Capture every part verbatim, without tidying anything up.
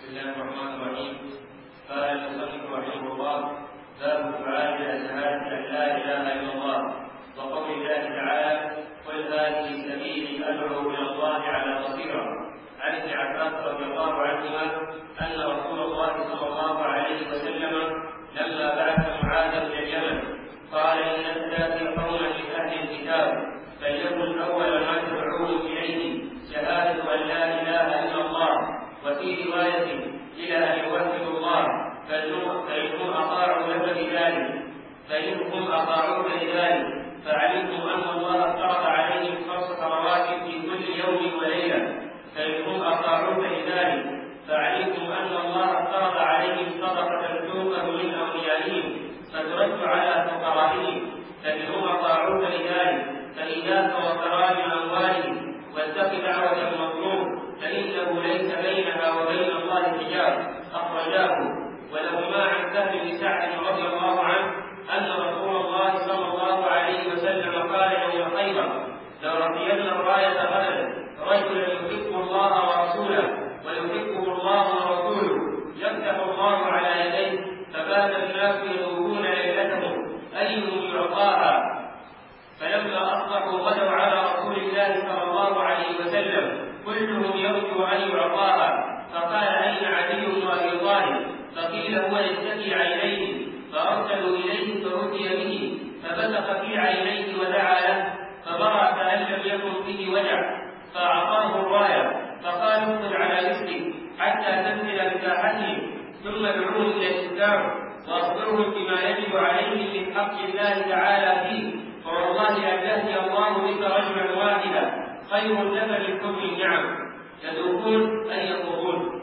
بسم الله الرحمن الرحيم. قال المصنف رحمه الله: باب الدعاء الى شهاده ان لا اله الا الله، وقول الله تعالى: قل هذه سبيلي ادعو الى الله على بصيره. عن ابن عباس رضي الله عنهما ان رسول الله صلى الله عليه وسلم لما بعث معاذ الى اليمن قال: انك تاتي قوما من اهل الكتاب فليكن اول ما تدعوهم اليه شهاده ان لا اله الا الله، وفي روايه الى ان يوحدوا الله، فانهم اطاعوا لك بذلك فانهم اطاعوك لذلك فعلمتم ان الله افترض عليهم خمس صلوات في كل يوم وليله، فانهم اطاعوك لذلك فعلمتم ان الله افترض عليهم صدقه تؤخذ من اغنيائهم فترد على فقرائهم، فانهم اطاعوك لذلك فاياك وكرام اموالهم واتق دعوه المظلوم فانه ليس بينها وبين الله حجاب. اخرجاه. ولهما عن سهل بن سعد رضي الله عنه ان رسول الله صلى الله عليه وسلم قال يوم خيبر: لرضين الرايه غدا رجلا يحب الله ورسوله ويحبه الله ورسوله يفتح الله على يديه، فبات الناس يذوقون ليلتهم ايهم يعطاها، فلما اصبحوا غدوا على رسول الله صلى الله عليه وسلم كلهم يرجو ان يعطاها، فقال: اين علي وابي طالب؟ فقيل: هو يشتكي عينيه، فارسلوا اليه فاتي به فبثق في عينيه ودعا له فبرأ كأن لم يكن فيه وجع، فاعطاه الرايه فقال: اخرج على رزقك حتى تنزل بساحته ثم ادعوهم الى الاسلام واخبرهم بما يجب عليهم من حق الله تعالى فيه، فوالله ان يهدي الله بك رجلا واحدا خير لك من كل النعم يذوقون ان يطوفون.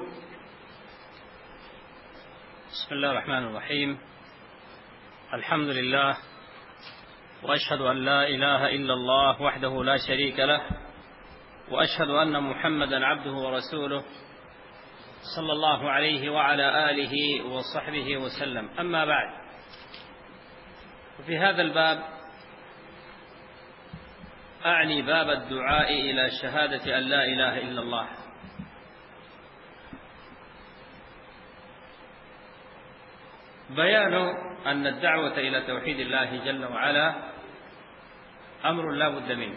بسم الله الرحمن الرحيم. الحمد لله، واشهد ان لا اله الا الله وحده لا شريك له، واشهد ان محمدا عبده ورسوله صلى الله عليه وعلى اله وصحبه وسلم. اما بعد، وفي هذا الباب اعني باب الدعاء الى شهاده ان لا اله الا الله. بيان أن الدعوة إلى توحيد الله جل وعلا أمر لا بد منه.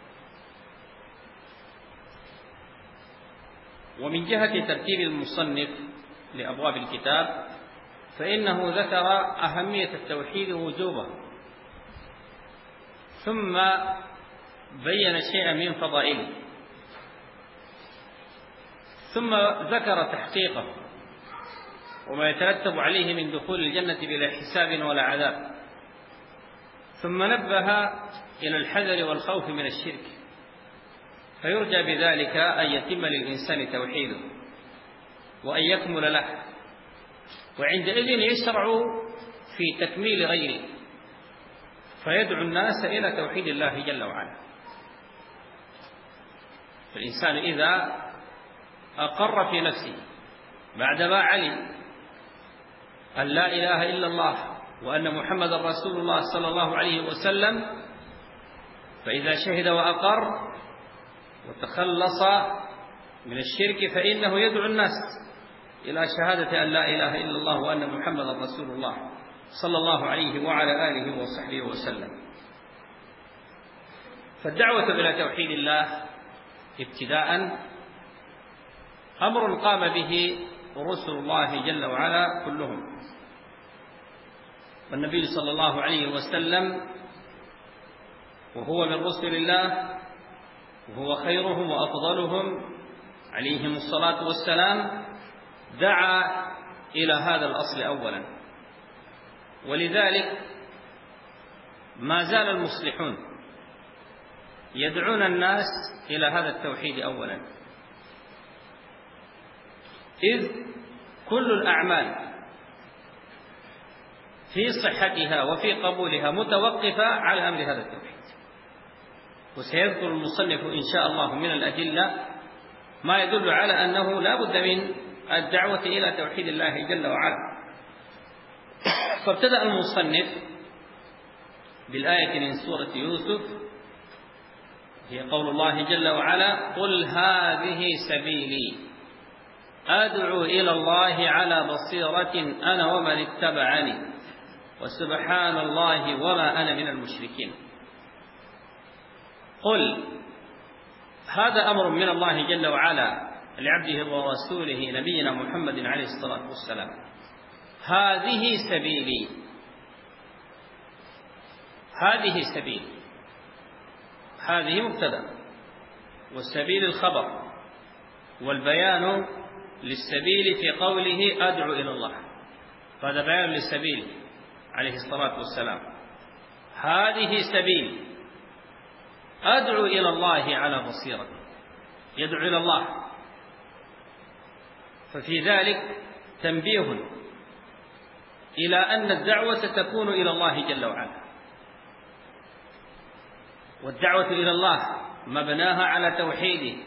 ومن جهة ترتيب المصنف لأبواب الكتاب فإنه ذكر أهمية التوحيد ووجوبه، ثم بين شيئا من فضائله، ثم ذكر تحقيقه وما يترتب عليه من دخول الجنة بلا حساب ولا عذاب، ثم نبه إلى الحذر والخوف من الشرك، فيرجى بذلك أن يتم للإنسان توحيده وأن يكمل له، وعندئذ يشرع في تكميل غيره فيدعو الناس إلى توحيد الله جل وعلا. فالإنسان إذا أقر في نفسه بعدما علم أن لا إله إلا الله وأن محمد رسول الله صلى الله عليه وسلم، فإذا شهد وأقر وتخلص من الشرك فإنه يدعو الناس إلى شهادة أن لا إله إلا الله وأن محمد رسول الله صلى الله عليه وعلى آله وصحبه وسلم. فالدعوة إلى توحيد الله ابتداء أمر قام به رسل الله جل وعلا كلهم، والنبي صلى الله عليه وسلم وهو من رسل الله وهو خيرهم وأفضلهم عليهم الصلاة والسلام دعا إلى هذا الأصل أولا، ولذلك ما زال المصلحون يدعون الناس إلى هذا التوحيد أولا، إذ كل الأعمال في صحتها وفي قبولها متوقفة على أمر هذا التوحيد. وسيذكر المصنف إن شاء الله من الأدلة ما يدل على أنه لا بد من الدعوة إلى توحيد الله جل وعلا. فابتدأ المصنف بالآية من سورة يوسف، هي قول الله جل وعلا: قل هذه سبيلي. أدعو إلى الله على بصيرة أنا ومن اتبعني وسبحان الله وما أنا من المشركين. قل هذا أمر من الله جل وعلا لعبده ورسوله نبينا محمد عليه الصلاة والسلام. هذه سبيلي، هذه سبيل، هذه مبتدأ، والسبيل الخبر، والبيان للسبيل في قوله أدعو إلى الله، فهذا بيان للسبيل عليه الصلاة والسلام. هذه سبيل أدعو إلى الله على بصيرة، يدعو إلى الله، ففي ذلك تنبيه إلى أن الدعوة تكون إلى الله جل وعلا، والدعوة إلى الله مبناها على توحيده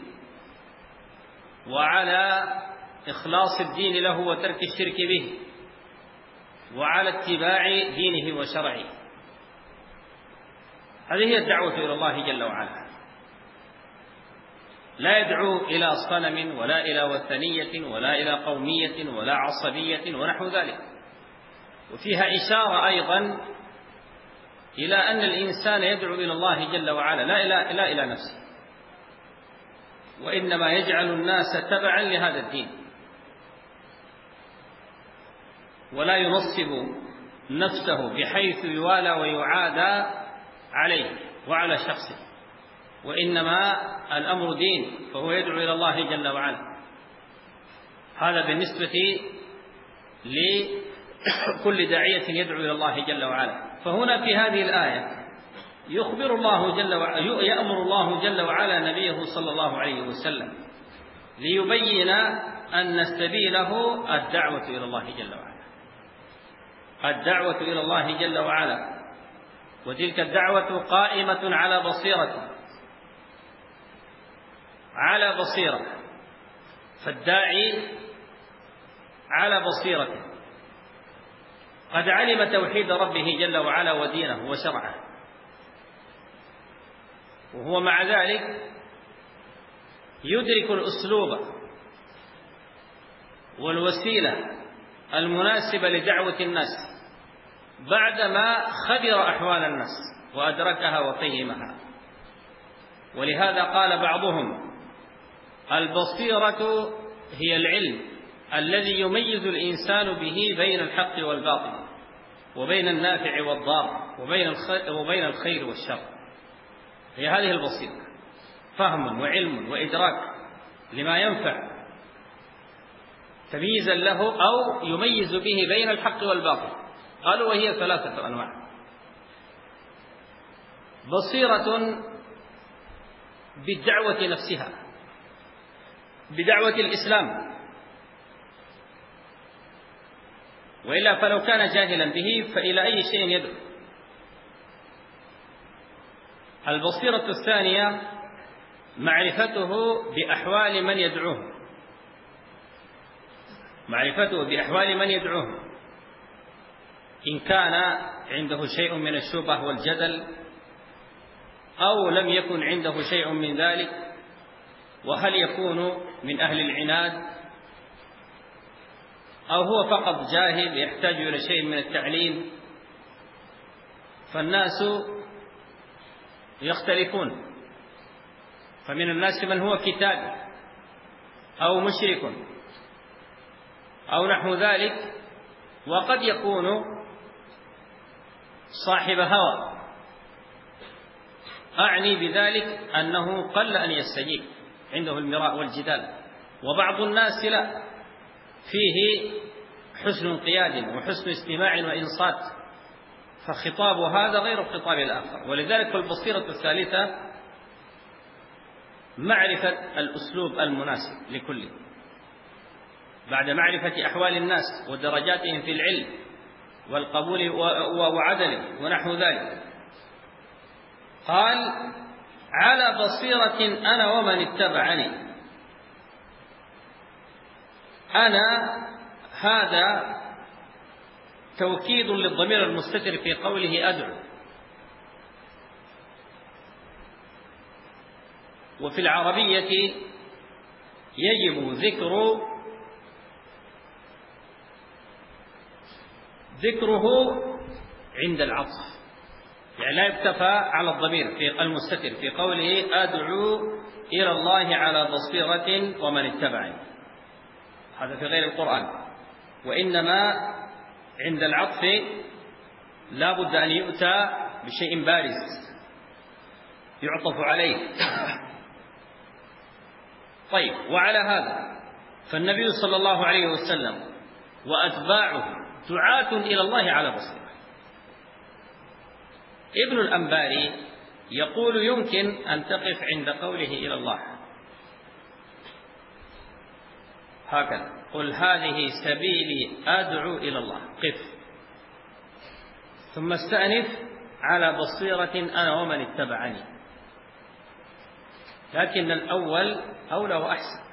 وعلى إخلاص الدين له وترك الشرك به وعلى اتباع دينه وشرعه. هذه هي الدعوة إلى الله جل وعلا، لا يدعو إلى صنم ولا إلى وثنية ولا إلى قومية ولا عصبية ونحو ذلك. وفيها إشارة أيضا إلى أن الإنسان يدعو إلى الله جل وعلا لا إلى, لا إلى نفسه، وإنما يجعل الناس تبعا لهذا الدين، ولا ينصب نفسه بحيث يوالى ويعادى عليه وعلى شخصه، وإنما الأمر دين، فهو يدعو إلى الله جل وعلا. هذا بالنسبة لكل داعية يدعو إلى الله جل وعلا. فهنا في هذه الآية يخبر الله جل وعلا، يأمر الله جل وعلا نبيه صلى الله عليه وسلم ليبين أن سبيله الدعوة إلى الله جل وعلا، الدعوة إلى الله جل وعلا، وتلك الدعوة قائمة على بصيرة، على بصيرة، فالداعي على بصيرة قد علم توحيد ربه جل وعلا ودينه وشرعه، وهو مع ذلك يدرك الأسلوب والوسيلة المناسبة لدعوة الناس بعدما خبر أحوال الناس وأدركها وفهمها. ولهذا قال بعضهم: البصيرة هي العلم الذي يميز الإنسان به بين الحق والباطل، وبين النافع والضار، وبين الخير, وبين الخير والشر. هي هذه البصيرة، فهم وعلم وإدراك لما ينفع تمييزا له أو يميز به بين الحق والباطل. قالوا وهي ثلاثة أنواع: بصيرة بالدعوة نفسها، بدعوة الإسلام، وإلا فلو كان جاهلا به فإلى أي شيء يدعو. البصيرة الثانية معرفته بأحوال من يدعوه، معرفته بأحوال من يدعوه، إن كان عنده شيء من الشبه والجدل أو لم يكن عنده شيء من ذلك، وهل يكون من أهل العناد أو هو فقط جاهل يحتاج إلى شيء من التعليم. فالناس يختلفون، فمن الناس من هو كتاب أو مشرك أو نحو ذلك، وقد يكون صاحب هوى. أعني بذلك أنه قل أن يستجيب، عنده المراء والجدال. وبعض الناس لا، فيه حسن انقياد وحسن استماع وإنصات، فخطاب هذا غير خطاب الآخر. ولذلك البصيرة الثالثة معرفة الأسلوب المناسب لكل، بعد معرفة أحوال الناس ودرجاتهم في العلم والقبول وعدله ونحو ذلك. قال: على بصيرة أنا ومن اتبعني. أنا هذا توكيد للضمير المستتر في قوله أدعو. وفي العربية يجب ذكر ذكره عند العطف، يعني لا يكتفى على الضمير في المستتر في قوله أدعو إلى الله على بصيرة ومن اتبعني، هذا في غير القرآن، وإنما عند العطف لا بد أن يؤتى بشيء بارز يعطف عليه. طيب، وعلى هذا فالنبي صلى الله عليه وسلم وأتباعه دعاة إلى الله على بصيرة. ابن الأنباري يقول يمكن أن تقف عند قوله إلى الله هكذا، قل هذه سبيلي أدعو إلى الله، قف، ثم استأنف على بصيرة أنا ومن اتبعني، لكن الأول أولى وأحسن،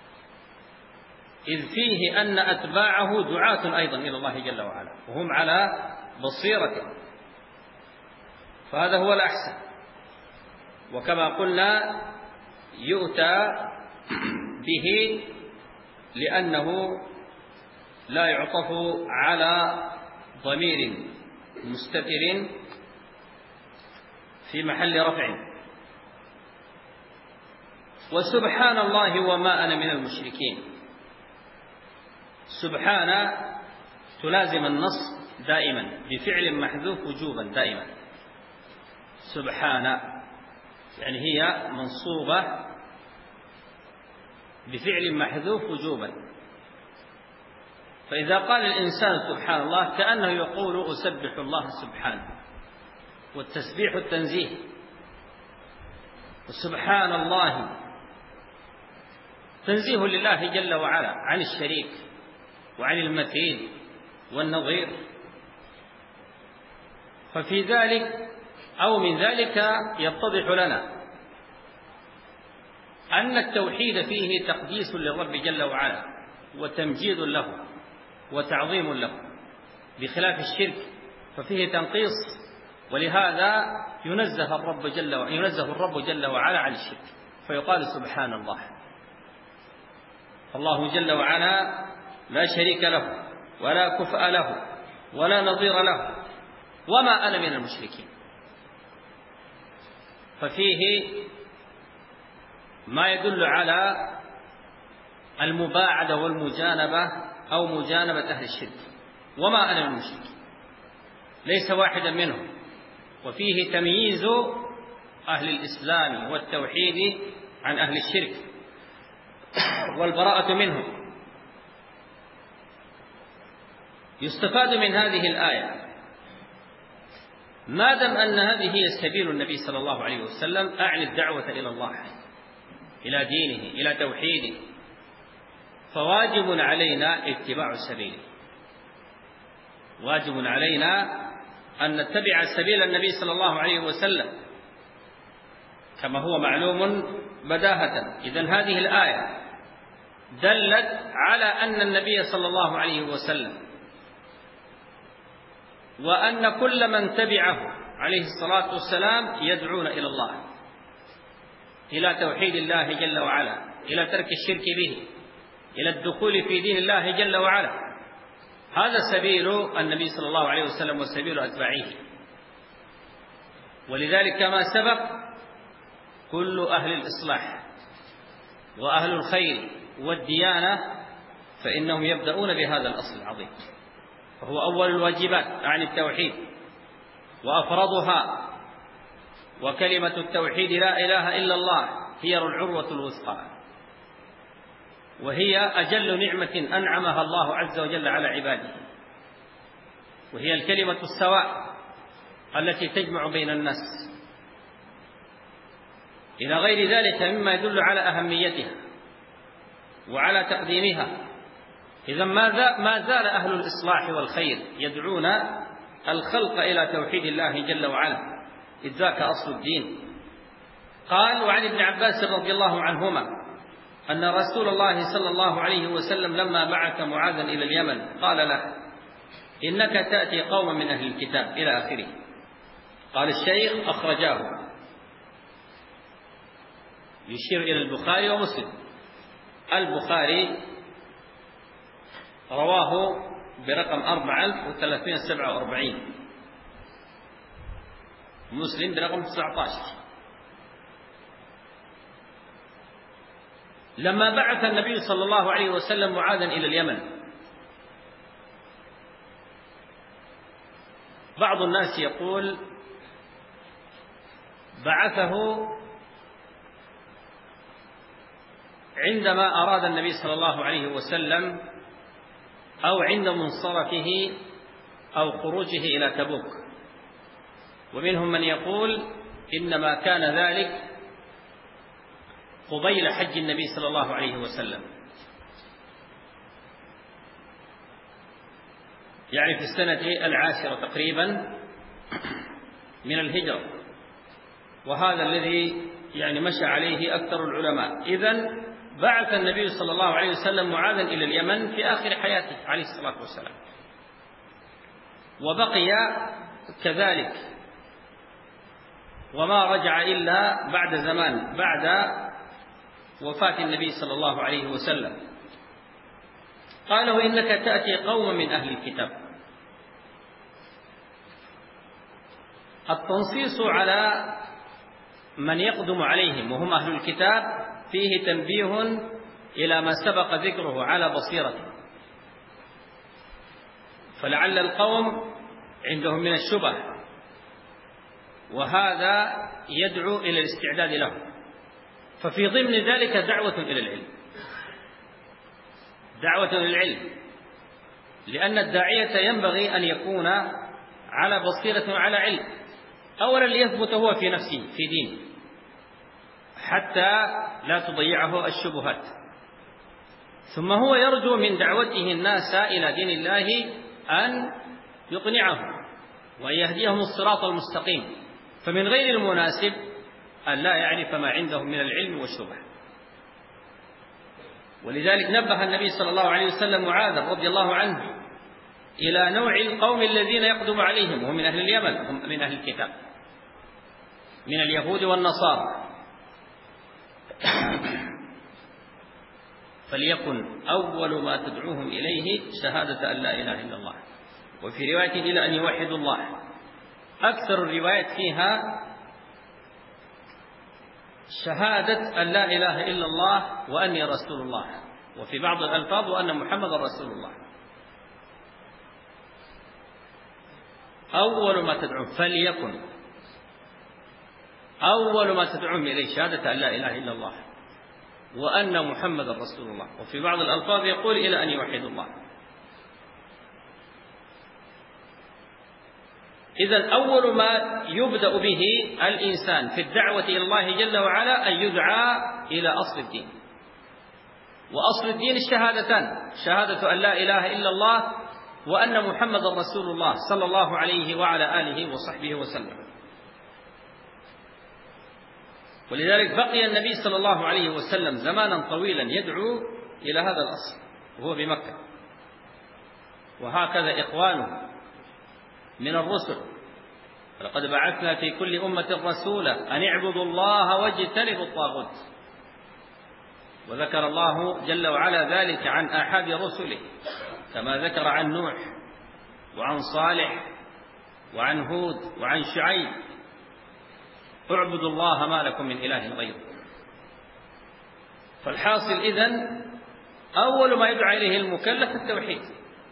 إذ فيه أن أتباعه دعاة أيضا إلى الله جل وعلا وهم على بصيرة، فهذا هو الأحسن. وكما قلنا يؤتى به لأنه لا يعطف على ضمير مستتر في محل رفع. وسبحان الله وما أنا من المشركين، سبحان تلازم النص دائما بفعل محذوف وجوبا دائما، سبحان يعني هي منصوبة بفعل محذوف وجوبا، فإذا قال الإنسان سبحان الله كأنه يقول أسبح الله سبحانه، والتسبيح التنزيه، وسبحان الله تنزيه لله جل وعلا عن الشريك وعن المثيل والنظير. ففي ذلك أو من ذلك يتضح لنا أن التوحيد فيه تقديس للرب جل وعلا وتمجيد له وتعظيم له، بخلاف الشرك ففيه تنقيص، ولهذا ينزه الرب جل وعلا ينزه الرب جل وعلا عن الشرك فيقال سبحان الله. الله جل وعلا لا شريك له ولا كفء له ولا نظير له، وما أنا من المشركين، ففيه ما يدل على المباعدة والمجانبة أو مجانبة أهل الشرك، وما أنا من المشركين ليس واحدا منهم، وفيه تمييز أهل الإسلام والتوحيد عن أهل الشرك والبراءة منهم. يستفاد من هذه الآية ما دام أن هذه هي سبيل النبي صلى الله عليه وسلم، أعني الدعوة إلى الله، إلى دينه، إلى توحيده، فواجب علينا اتباع سبيله، واجب علينا أن نتبع سبيل النبي صلى الله عليه وسلم كما هو معلوم بداهة. إذن هذه الآية دلت على أن النبي صلى الله عليه وسلم وأن كل من تبعه عليه الصلاة والسلام يدعون إلى الله، إلى توحيد الله جل وعلا، إلى ترك الشرك به، إلى الدخول في دين الله جل وعلا. هذا سبيل النبي صلى الله عليه وسلم وسبيل أتباعه. ولذلك كما سبق كل أهل الإصلاح وأهل الخير والديانة فإنهم يبدأون بهذا الأصل العظيم، وهو أول الواجبات عن التوحيد وأفرضها، وكلمة التوحيد لا إله إلا الله هي العروة الوثقى، وهي أجل نعمة أنعمها الله عز وجل على عباده، وهي الكلمة السواء التي تجمع بين الناس، إلى غير ذلك مما يدل على أهميتها وعلى تقديمها. إذا ما زال أهل الإصلاح والخير يدعون الخلق إلى توحيد الله جل وعلا، إذ ذاك أصل الدين. قال: وعن ابن عباس رضي الله عنهما أن رسول الله صلى الله عليه وسلم لما بعث معاذا إلى اليمن قال له: إنك تأتي قوما من أهل الكتاب إلى آخره. قال الشيخ: أخرجاه، يشير إلى البخاري ومسلم. البخاري رواه برقم أربعة آلاف وثلاثمائة وسبعة وأربعين، مسلم برقم تسعة عشر. لما بعث النبي صلى الله عليه وسلم معاذا إلى اليمن، بعض الناس يقول بعثه عندما أراد النبي صلى الله عليه وسلم أو عند منصرفه أو خروجه إلى تبوك، ومنهم من يقول إنما كان ذلك قبيل حج النبي صلى الله عليه وسلم، يعني في السنة العاشرة تقريبا من الهجرة، وهذا الذي يعني مشى عليه أكثر العلماء. إذن بعث النبي صلى الله عليه وسلم معاذا إلى اليمن في آخر حياته عليه الصلاة والسلام، وبقي كذلك وما رجع إلا بعد زمان، بعد وفاة النبي صلى الله عليه وسلم. قالوا إنك تأتي قوما من أهل الكتاب. التنصيص على من يقدم عليهم وهم أهل الكتاب فيه تنبيه إلى ما سبق ذكره على بصيرة، فلعل القوم عندهم من الشبه، وهذا يدعو إلى الاستعداد له. ففي ضمن ذلك دعوة إلى العلم، دعوة إلى العلم، لأن الداعية ينبغي أن يكون على بصيرة وعلى علم، أولا ليثبت هو في نفسه في دين حتى لا تضيعه الشبهات، ثم هو يرجو من دعوته الناس إلى دين الله أن يقنعهم وأن يهديهم الصراط المستقيم، فمن غير المناسب أن لا يعرف ما عندهم من العلم والشبه. ولذلك نبه النبي صلى الله عليه وسلم معاذ رضي الله عنه إلى نوع القوم الذين يقدم عليهم وهم من أهل اليمن، هم من أهل الكتاب من اليهود والنصارى. فليكن أول ما تدعوهم إليه شهادة أن لا إله إلا الله، وفي رواية إلى أن يوحدوا الله. أكثر الروايات فيها شهادة أن لا إله إلا الله وأني رسول الله، وفي بعض الألفاظ وأن محمد رسول الله. أول ما تدعوهم فليكن أول ما تدعوهم إليه شهادة أن لا إله إلا الله وأن محمد رسول الله، وفي بعض الألفاظ يقول إلى أن يوحدوا الله. إذن أول ما يبدأ به الإنسان في الدعوة إلى الله جل وعلا أن يدعى إلى أصل الدين، وأصل الدين الشهادتان، شهادة أن لا إله إلا الله وأن محمد رسول الله صلى الله عليه وعلى آله وصحبه وسلم. ولذلك بقي النبي صلى الله عليه وسلم زمانا طويلا يدعو إلى هذا الأصل وهو بمكة، وهكذا إخوانه من الرسل. لقد بعثنا في كل أمة رسولا أن اعبدوا الله واجتنبوا الطاغوت، وذكر الله جل وعلا ذلك عن آحاد رسله كما ذكر عن نوح وعن صالح وعن هود وعن شعيب: اعبدوا الله ما لكم من إله غيره. فالحاصل إذن أول ما يدعى إليه المكلف التوحيد،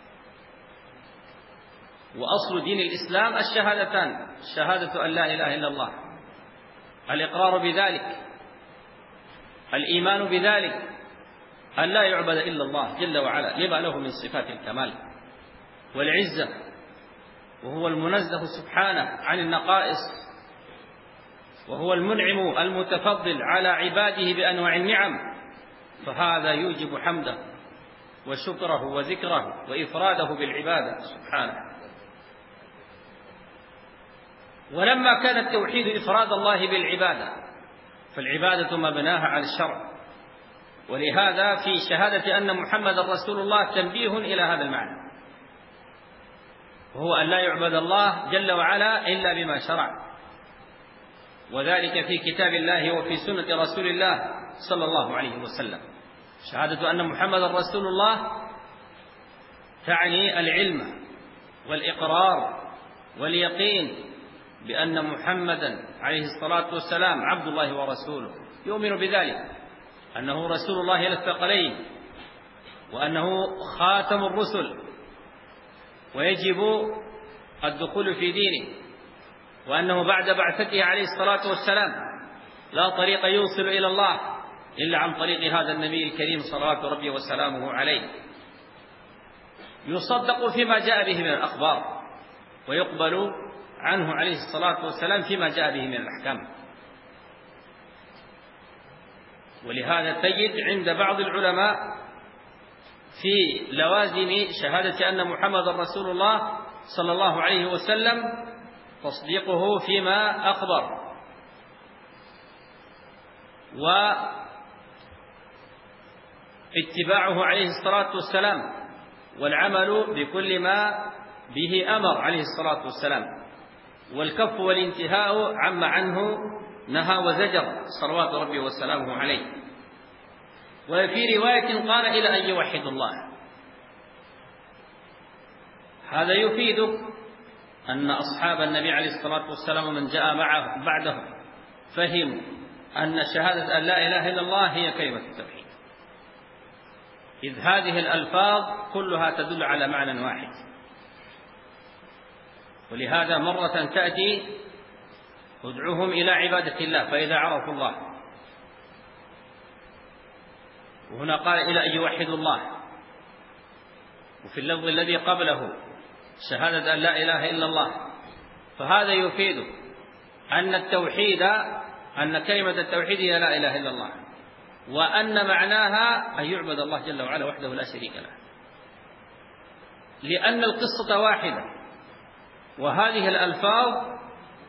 وأصل دين الإسلام الشهادتان، شهادة أن لا إله إلا الله، الإقرار بذلك، الإيمان بذلك، أن لا يعبد إلا الله جل وعلا لما له من صفات الكمال والعزة، وهو المنزه سبحانه عن النقائص، وهو المنعم المتفضل على عباده بأنواع النعم، فهذا يوجب حمده وشكره وذكره وإفراده بالعبادة سبحانه. ولما كان التوحيد إفراد الله بالعبادة، فالعبادة مبناها على الشرع، ولهذا في شهادة أن محمد رسول الله تنبيه إلى هذا المعنى، وهو أن لا يعبد الله جل وعلا إلا بما شرع، وذلك في كتاب الله وفي سنة رسول الله صلى الله عليه وسلم. شهادة أن محمد رسول الله تعني العلم والإقرار واليقين بأن محمدا عليه الصلاة والسلام عبد الله ورسوله، يؤمن بذلك، أنه رسول الله إلى الثقلين، وأنه خاتم الرسل، ويجب الدخول في دينه، وأنه بعد بعثته عليه الصلاة والسلام لا طريق يوصل إلى الله إلا عن طريق هذا النبي الكريم صلوات ربي وسلامه عليه. يصدق فيما جاء به من الأخبار، ويقبل عنه عليه الصلاة والسلام فيما جاء به من الأحكام. ولهذا تجد عند بعض العلماء في لوازم شهادة أن محمد رسول الله صلى الله عليه وسلم تصديقه فيما أخبر، واتباعه عليه الصلاة والسلام، والعمل بكل ما به أمر عليه الصلاة والسلام، والكف والانتهاء عما عنه نهى وزجر صلوات ربي وسلامه عليه. وفي رواية قال إلى أن يوحد الله. هذا يفيدك أن أصحاب النبي عليه الصلاة والسلام من جاء معه بعده فهموا أن شهادة أن لا إله إلا الله هي كلمة التوحيد، إذ هذه الألفاظ كلها تدل على معنى واحد. ولهذا مرة تأتي ادعوهم إلى عبادة الله فإذا عرفوا الله، وهنا قال إلى أن يوحدوا الله. وفي اللفظ الذي قبله شهادة أن لا إله إلا الله. فهذا يفيد أن التوحيد أن كلمة التوحيد هي لا إله إلا الله، وأن معناها أن يعبد الله جل وعلا وحده لا شريك له، لأن القصة واحدة، وهذه الألفاظ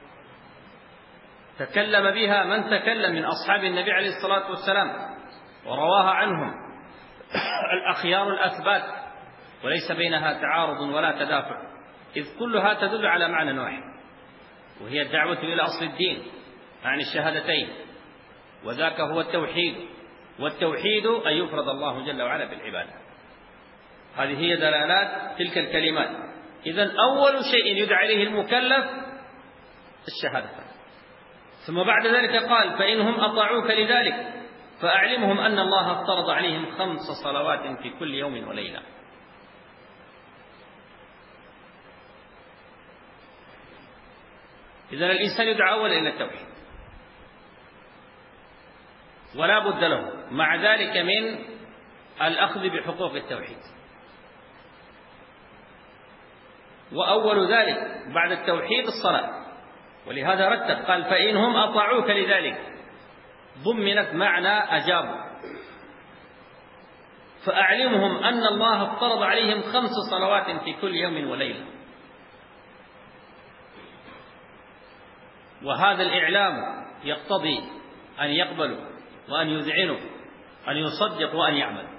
تكلم بها من تكلم من أصحاب النبي عليه الصلاة والسلام ورواها عنهم الأخيار الأثبات، وليس بينها تعارض ولا تدافع، إذ كلها تدل على معنى واحد، وهي الدعوة إلى أصل الدين عن الشهادتين، وذاك هو التوحيد. والتوحيد أن يفرد الله جل وعلا بالعبادة. هذه هي دلالات تلك الكلمات. إذن أول شيء يدعى إليه المكلف الشهادة. ثم بعد ذلك قال فإنهم أطاعوك لذلك فأعلمهم أن الله افترض عليهم خمس صلوات في كل يوم وليلة. إذن الإنسان يدعى أولا إلى التوحيد ولا بد له مع ذلك من الأخذ بحقوق التوحيد. وأول ذلك بعد التوحيد الصلاة، ولهذا رتب قال فإنهم أطاعوك لذلك، ضمنت معنى أجابوا. فأعلمهم أن الله افترض عليهم خمس صلوات في كل يوم وليلة. وهذا الإعلام يقتضي أن يقبلوا وأن يذعنوا، أن يصدقوا وأن يعملوا.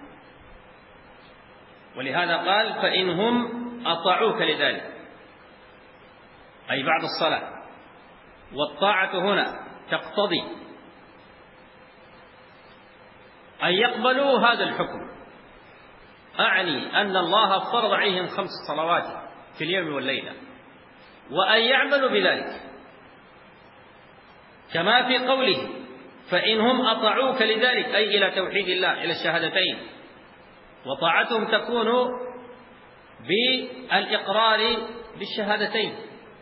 ولهذا قال فإنهم أطاعوك لذلك، أي بعد الصلاة. والطاعة هنا تقتضي أن يقبلوا هذا الحكم، أعني أن الله افترض عليهم خمس صلوات في اليوم والليلة، وأن يعملوا بذلك كما في قوله فإنهم أطاعوك لذلك، أي إلى توحيد الله، إلى الشهادتين. وطاعتهم تكون بالإقرار بالشهادتين،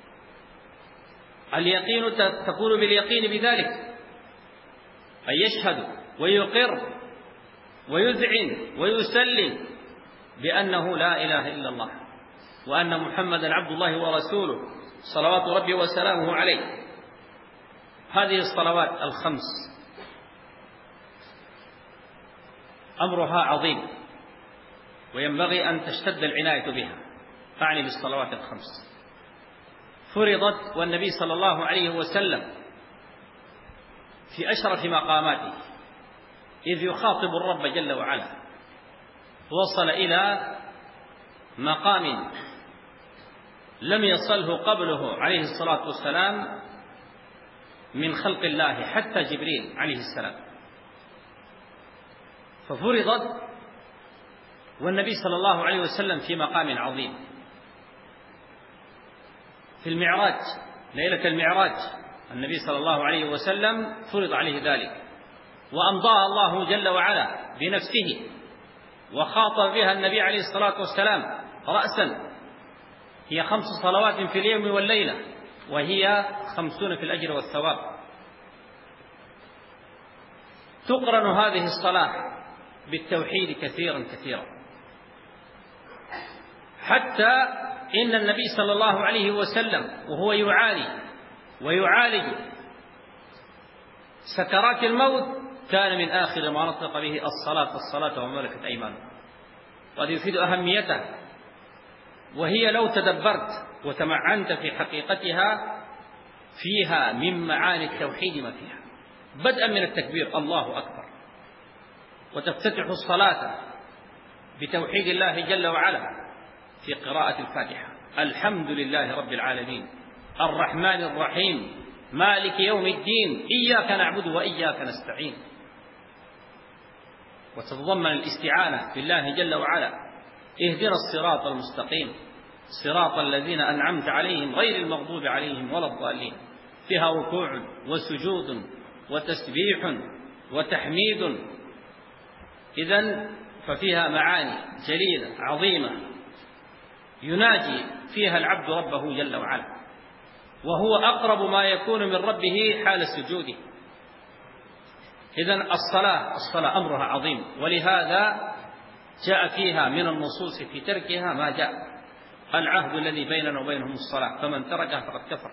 اليقين تكون باليقين بذلك، أن يشهد ويقر ويذعن ويسلم بأنه لا إله إلا الله، وأن محمدا عبد الله ورسوله صلوات ربي وسلامه عليه. هذه الصلوات الخمس أمرها عظيم، وينبغي أن تشتد العناية بها، أعني بالصلوات الخمس. فرضت والنبي صلى الله عليه وسلم في أشرف مقاماته، إذ يخاطب الرب جل وعلا، وصل إلى مقام لم يصله قبله عليه الصلاة والسلام من خلق الله حتى جبريل عليه السلام. ففرضت والنبي صلى الله عليه وسلم في مقام عظيم في المعراج، ليلة المعراج النبي صلى الله عليه وسلم فرض عليه ذلك، وأمضاها الله جل وعلا بنفسه، وخاطب بها النبي عليه الصلاة والسلام رأسا. هي خمس صلوات في اليوم والليلة، وهي خمسون في الأجر والثواب. تقرن هذه الصلاة بالتوحيد كثيرا كثيرا، حتى إن النبي صلى الله عليه وسلم وهو يعاني ويعالج سكرات الموت كان من آخر ما نطق به الصلاة الصلاة وملكت أيمانه، وهذا يفيد أهميته. وهي لو تدبرت وتمعنت في حقيقتها فيها من معاني التوحيد ما فيها، بدءا من التكبير الله أكبر، وتفتتح الصلاة بتوحيد الله جل وعلا في قراءة الفاتحة: الحمد لله رب العالمين الرحمن الرحيم مالك يوم الدين إياك نعبد وإياك نستعين. وتتضمن الاستعانة بالله جل وعلا: اهدنا الصراط المستقيم صراط الذين أنعمت عليهم غير المغضوب عليهم ولا الضالين. فيها ركوع وسجود وتسبيح وتحميد، إذن ففيها معاني جليلة عظيمة يناجي فيها العبد ربه جل وعلا، وهو أقرب ما يكون من ربه حال سجوده. إذن الصلاة الصلاة أمرها عظيم، ولهذا جاء فيها من النصوص في تركها ما جاء: العهد الذي بيننا وبينهم الصلاة فمن تركها فقد كفر.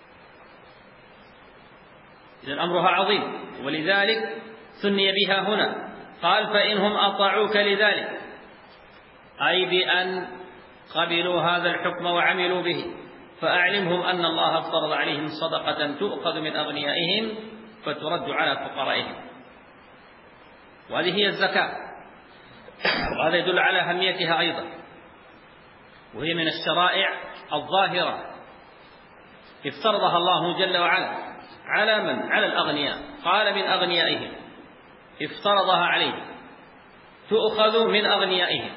إذن أمرها عظيم، ولذلك ثني بها هنا. قال: فإنهم أطاعوك لذلك، أي بأن قبلوا هذا الحكم وعملوا به، فأعلمهم أن الله افترض عليهم صدقة تؤخذ من أغنيائهم فترد على فقرائهم، وهذه هي الزكاة، وهذا يدل على أهميتها أيضا، وهي من الشرائع الظاهرة افترضها الله جل وعلا على من؟ على الأغنياء. قال: من أغنيائهم، افترضها عليهم، تؤخذ من أغنيائهم،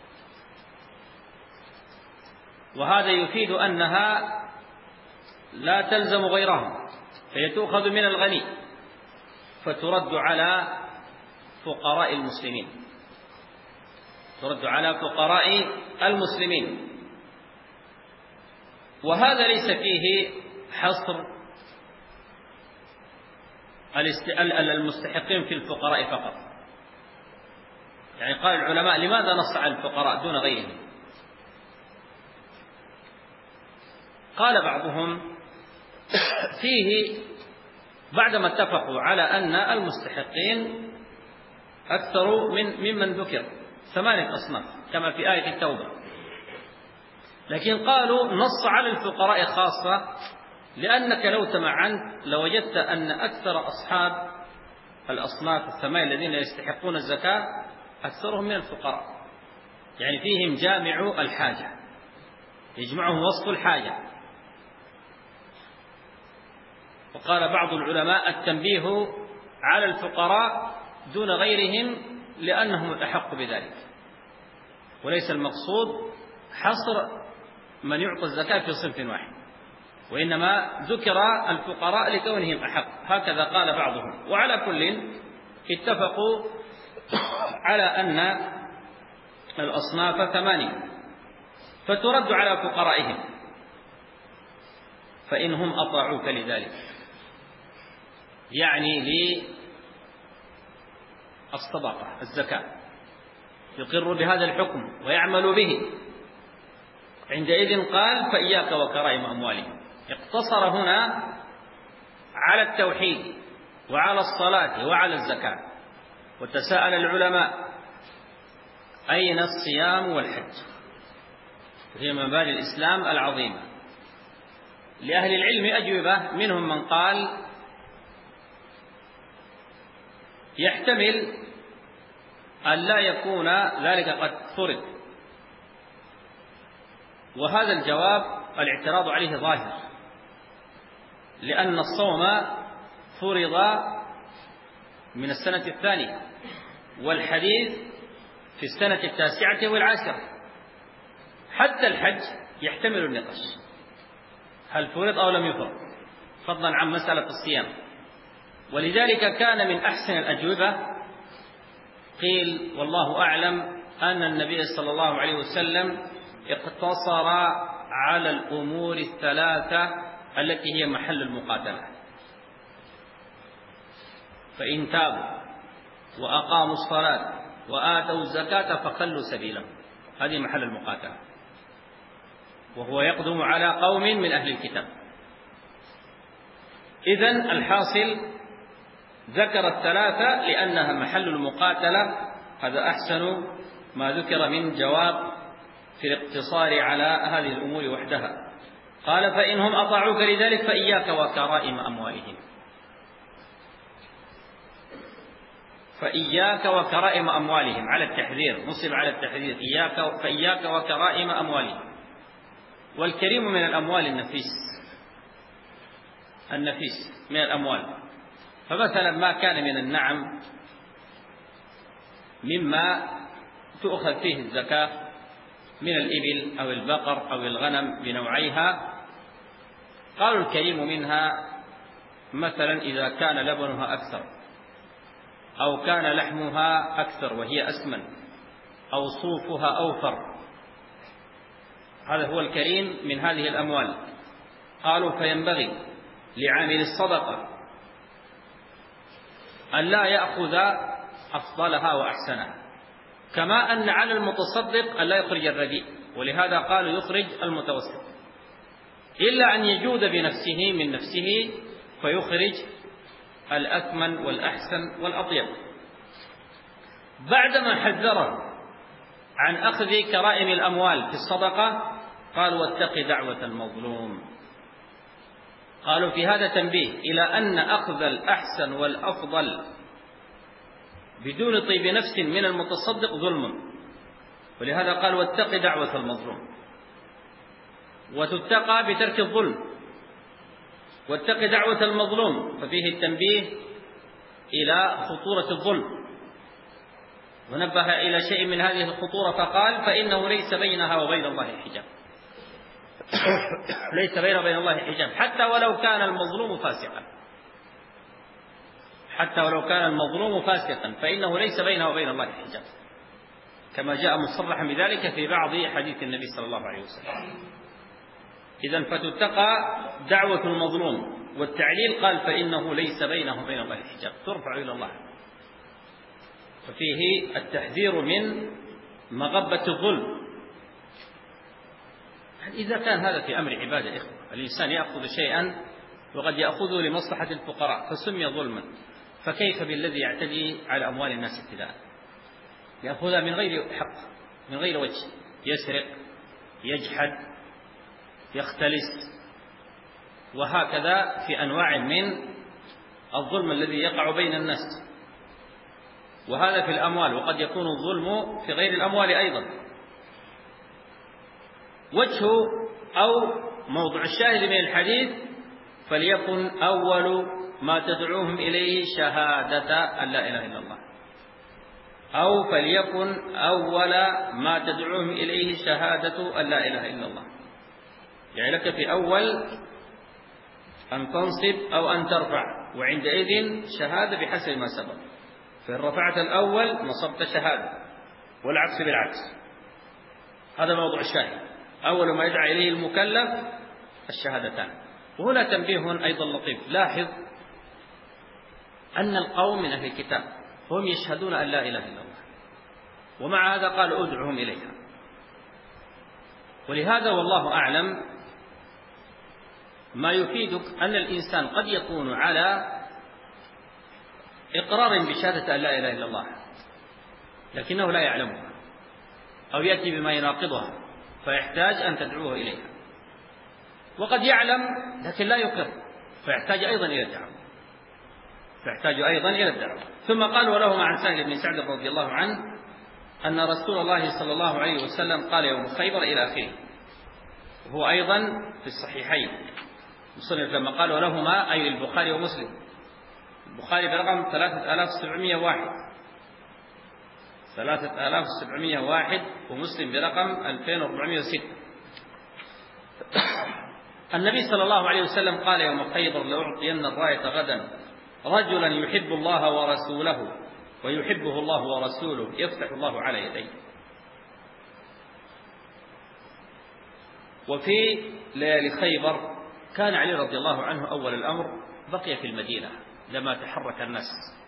وهذا يفيد أنها لا تلزم غيرهم، فهي تؤخذ من الغني فترد على فقراء المسلمين، ترد على فقراء المسلمين. وهذا ليس فيه حصر المستحقين في الفقراء فقط، يعني قال العلماء: لماذا نص على الفقراء دون غيرهم؟ قال بعضهم: فيه بعدما اتفقوا على أن المستحقين أكثر من ممن ذكر، ثمانية أصناف كما في آية التوبة، لكن قالوا نص على الفقراء خاصة، لأنك لو تمعنت لوجدت أن أكثر أصحاب الأصناف الثمانية الذين يستحقون الزكاة أكثرهم من الفقراء، يعني فيهم جامع الحاجة، يجمعهم وصف الحاجة. وقال بعض العلماء: التنبيه على الفقراء دون غيرهم لأنهم أحق بذلك، وليس المقصود حصر من يعطى الزكاة في صنف واحد، وإنما ذكر الفقراء لكونهم أحق، هكذا قال بعضهم. وعلى كل اتفقوا على أن الأصناف ثمانية فترد على فقرائهم. فإنهم أطاعوك لذلك، يعني للصدقة الزكاة، يقر بهذا الحكم ويعمل به، عندئذ قال: فإياك وكرائم أموالهم. اقتصر هنا على التوحيد وعلى الصلاة وعلى الزكاة. وتساءل العلماء: أين الصيام والحج؟ هي مبادئ الإسلام العظيمة. لأهل العلم أجوبة، منهم من قال يحتمل أن لا يكون ذلك قد فرض، وهذا الجواب الاعتراض عليه ظاهر، لأن الصوم فرض من السنة الثانية، والحديث في السنة التاسعة والعاشرة. حتى الحج يحتمل النقاش، هل فرض أو لم يفرض، فضلا عن مسألة الصيام. ولذلك كان من أحسن الأجوبة قيل والله أعلم أن النبي صلى الله عليه وسلم اقتصر على الأمور الثلاثة التي هي محل المقاتلة، فإن تابوا وأقاموا الصلاة وآتوا الزكاة فخلوا سبيلهم، هذه محل المقاتلة، وهو يقدم على قوم من أهل الكتاب. إذن الحاصل ذكر الثلاثة لأنها محل المقاتلة، هذا أحسن ما ذكر من جواب في الاقتصار على هذه الأمور وحدها. قال فإنهم أطاعوك لذلك فإياك وكرائم أموالهم، فإياك وكرائم أموالهم على التحذير، نصب على التحذير، إياك فإياك وكرائم أموالهم. والكريم من الأموال النفيس، النفيس من الأموال. فمثلا ما كان من النعم مما تؤخذ فيه الزكاة من الإبل أو البقر أو الغنم بنوعيها، قالوا الكريم منها مثلا إذا كان لبنها أكثر أو كان لحمها أكثر وهي أسمن أو صوفها أوفر، هذا هو الكريم من هذه الأموال. قالوا فينبغي لعامل الصدقة أن لا يأخذ أفضلها وأحسنها، كما أن على المتصدق أن لا يخرج الرديء، ولهذا قالوا يخرج المتوسط، إلا أن يجود بنفسه من نفسه فيخرج الأثمن والأحسن والأطيب. بعدما حذر عن أخذ كرائم الأموال في الصدقة قالوا واتق دعوة المظلوم. قالوا في هذا تنبيه إلى أن أخذ الأحسن والأفضل بدون طيب نفس من المتصدق ظلم، ولهذا قال واتق دعوة المظلوم، وتتقى بترك الظلم. واتق دعوة المظلوم ففيه التنبيه إلى خطورة الظلم، ونبه إلى شيء من هذه الخطورة فقال فإنه ليس بينها وبين الله حجاب، ليس بينه وبين الله حجاب حتى ولو كان المظلوم فاسقا، حتى ولو كان المظلوم فاسقا فإنه ليس بينه وبين الله حجاب، كما جاء مصرحا بذلك في بعض حديث النبي صلى الله عليه وسلم. إذن فتتقى دعوة المظلوم، والتعليل قال فإنه ليس بينه وبين الله حجاب، ترفع إلى الله. ففيه التحذير من مغبة الظلم. إذا كان هذا في أمر عبادة إخوة، الإنسان يأخذ شيئا وقد يأخذه لمصلحة الفقراء فسمي ظلما، فكيف بالذي يعتدي على أموال الناس ابتداء، يأخذها من غير حق من غير وجه، يسرق، يجحد، يختلس، وهكذا في أنواع من الظلم الذي يقع بين الناس. وهذا في الأموال، وقد يكون الظلم في غير الأموال أيضا. وجه أو موضع الشاهد من الحديث فليكن أول ما تدعوهم إليه شهادة أن لا إله إلا الله، أو فليكن أول ما تدعوهم إليه شهادة أن لا إله إلا الله، يعني لك في أول أن تنصب أو أن ترفع، وعندئذ شهادة بحسب ما سبق. فإن رفعت الأول نصبت شهادة، والعكس بالعكس. هذا موضوع الشاهد، أول ما يدعى إليه المكلف الشهادتان. وهنا تنبيه أيضا لطيف، لاحظ أن القوم من أهل الكتاب هم يشهدون أن لا إله إلا الله، ومع هذا قال أدعوهم إليها. ولهذا والله أعلم ما يفيدك أن الإنسان قد يكون على إقرار بشهادة أن لا إله إلا الله لكنه لا يعلمها، أو يأتي بما يناقضها فيحتاج أن تدعوه إليها، وقد يعلم لكن لا يقر فيحتاج أيضا إلى الدعوة فيحتاج أيضا إلى الدعوة. ثم قال ولهما عن سهل بن سعد رضي الله عنه أن رسول الله صلى الله عليه وسلم قال يوم خيبر إلى آخره، وهو أيضا في الصحيحين. مصنف لما قال ولهما أي البخاري ومسلم، البخاري برقم ثلاثة آلاف وسبعمائة وواحد، ثلاثة آلاف وسبعمائة وواحد، ومسلم برقم ألفين وأربعمائة وستة. النبي صلى الله عليه وسلم قال يوم خيبر: لأعطين الراية غدا رجلا يحب الله ورسوله ويحبه الله ورسوله يفتح الله على يديه. وفي ليالي خيبر كان علي رضي الله عنه أول الأمر بقي في المدينة لما تحرك الناس،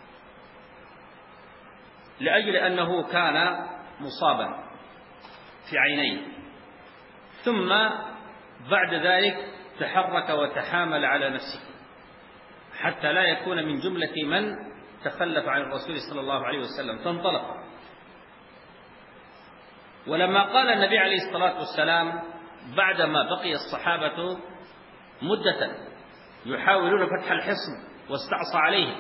لأجل أنه كان مصابا في عينيه، ثم بعد ذلك تحرك وتحامل على نفسه حتى لا يكون من جملة من تخلف عن الرسول صلى الله عليه وسلم، فانطلق. ولما قال النبي عليه الصلاة والسلام بعدما بقي الصحابة مدة يحاولون فتح الحصن واستعصى عليه،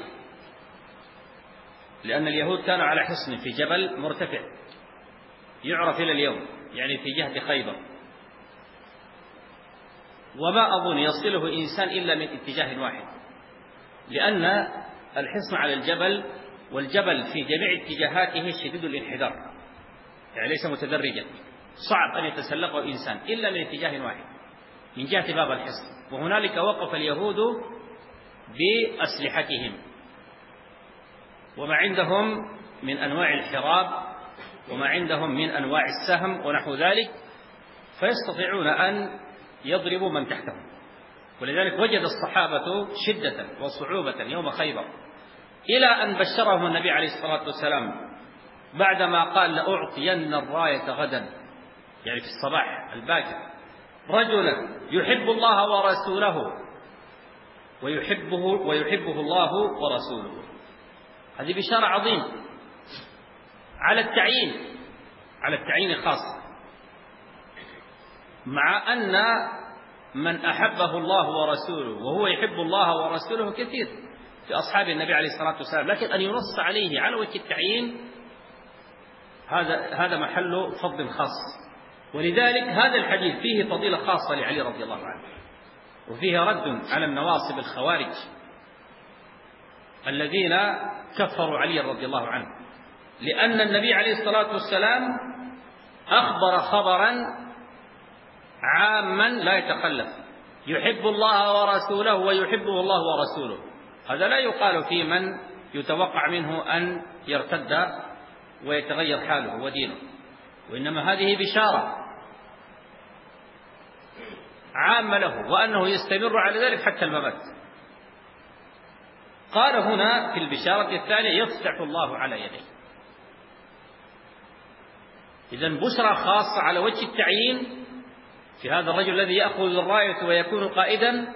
لأن اليهود كانوا على حصن في جبل مرتفع يعرف إلى اليوم، يعني في جهة خيبر، وما أظن يصله إنسان إلا من اتجاه واحد، لأن الحصن على الجبل، والجبل في جميع اتجاهاته شديد الانحدار، يعني ليس متدرجا، صعب أن يتسلقه إنسان إلا من اتجاه واحد من جهة باب الحصن. وهنالك وقف اليهود بأسلحتهم وما عندهم من أنواع الحراب وما عندهم من أنواع السهم ونحو ذلك، فيستطيعون أن يضربوا من تحتهم. ولذلك وجد الصحابة شدة وصعوبة يوم خيبر، إلى أن بشرهم النبي عليه الصلاة والسلام بعدما قال: لأعطين الراية غدا، يعني في الصباح الباكر، رجلا يحب الله ورسوله ويحبه ويحبه الله ورسوله. هذه بشارة عظيمة على التعيين، على التعيين خاصة، مع أن من أحبه الله ورسوله وهو يحب الله ورسوله كثير في أصحاب النبي عليه الصلاة والسلام، لكن أن ينص عليه على وجه التعيين هذا هذا محل فضل خاص. ولذلك هذا الحديث فيه فضيلة خاصة لعلي رضي الله عنه، وفيه رد على النواصب الخوارج الذين كفروا علي رضي الله عنه، لأن النبي عليه الصلاة والسلام أخبر خبرا عاما لا يتخلف: يحب الله ورسوله ويحبه الله ورسوله. هذا لا يقال في من يتوقع منه أن يرتد ويتغير حاله ودينه، وإنما هذه بشارة عامة له، وأنه يستمر على ذلك حتى الممات. قال هنا في البشارة الثانية: يفتح الله على يديه. إذن بشرى خاصة على وجه التعيين في هذا الرجل الذي يأخذ الراية ويكون قائدا،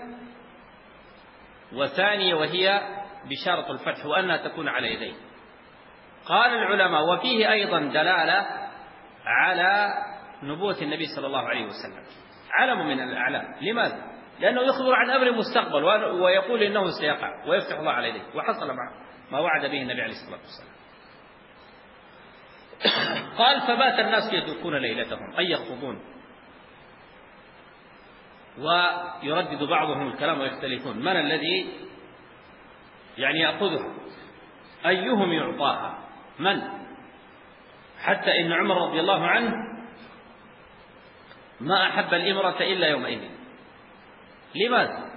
وثانية وهي بشارة الفتح وأنها تكون على يديه. قال العلماء: وفيه أيضا دلالة على نبوة النبي صلى الله عليه وسلم، علم من الأعلام. لماذا؟ لأنه يخبر عن أمر مستقبل ويقول إنه سيقع ويفتح الله على يديه، وحصل معه ما وعد به النبي عليه الصلاة والسلام. قال: فبات الناس يدركون ليلتهم، أي يخطبون، ويردد بعضهم الكلام ويختلفون من الذي يعني يأخذه، أيهم يعطاها، من؟ حتى إن عمر رضي الله عنه ما أحب الإمرة إلا يومئذ. لماذا؟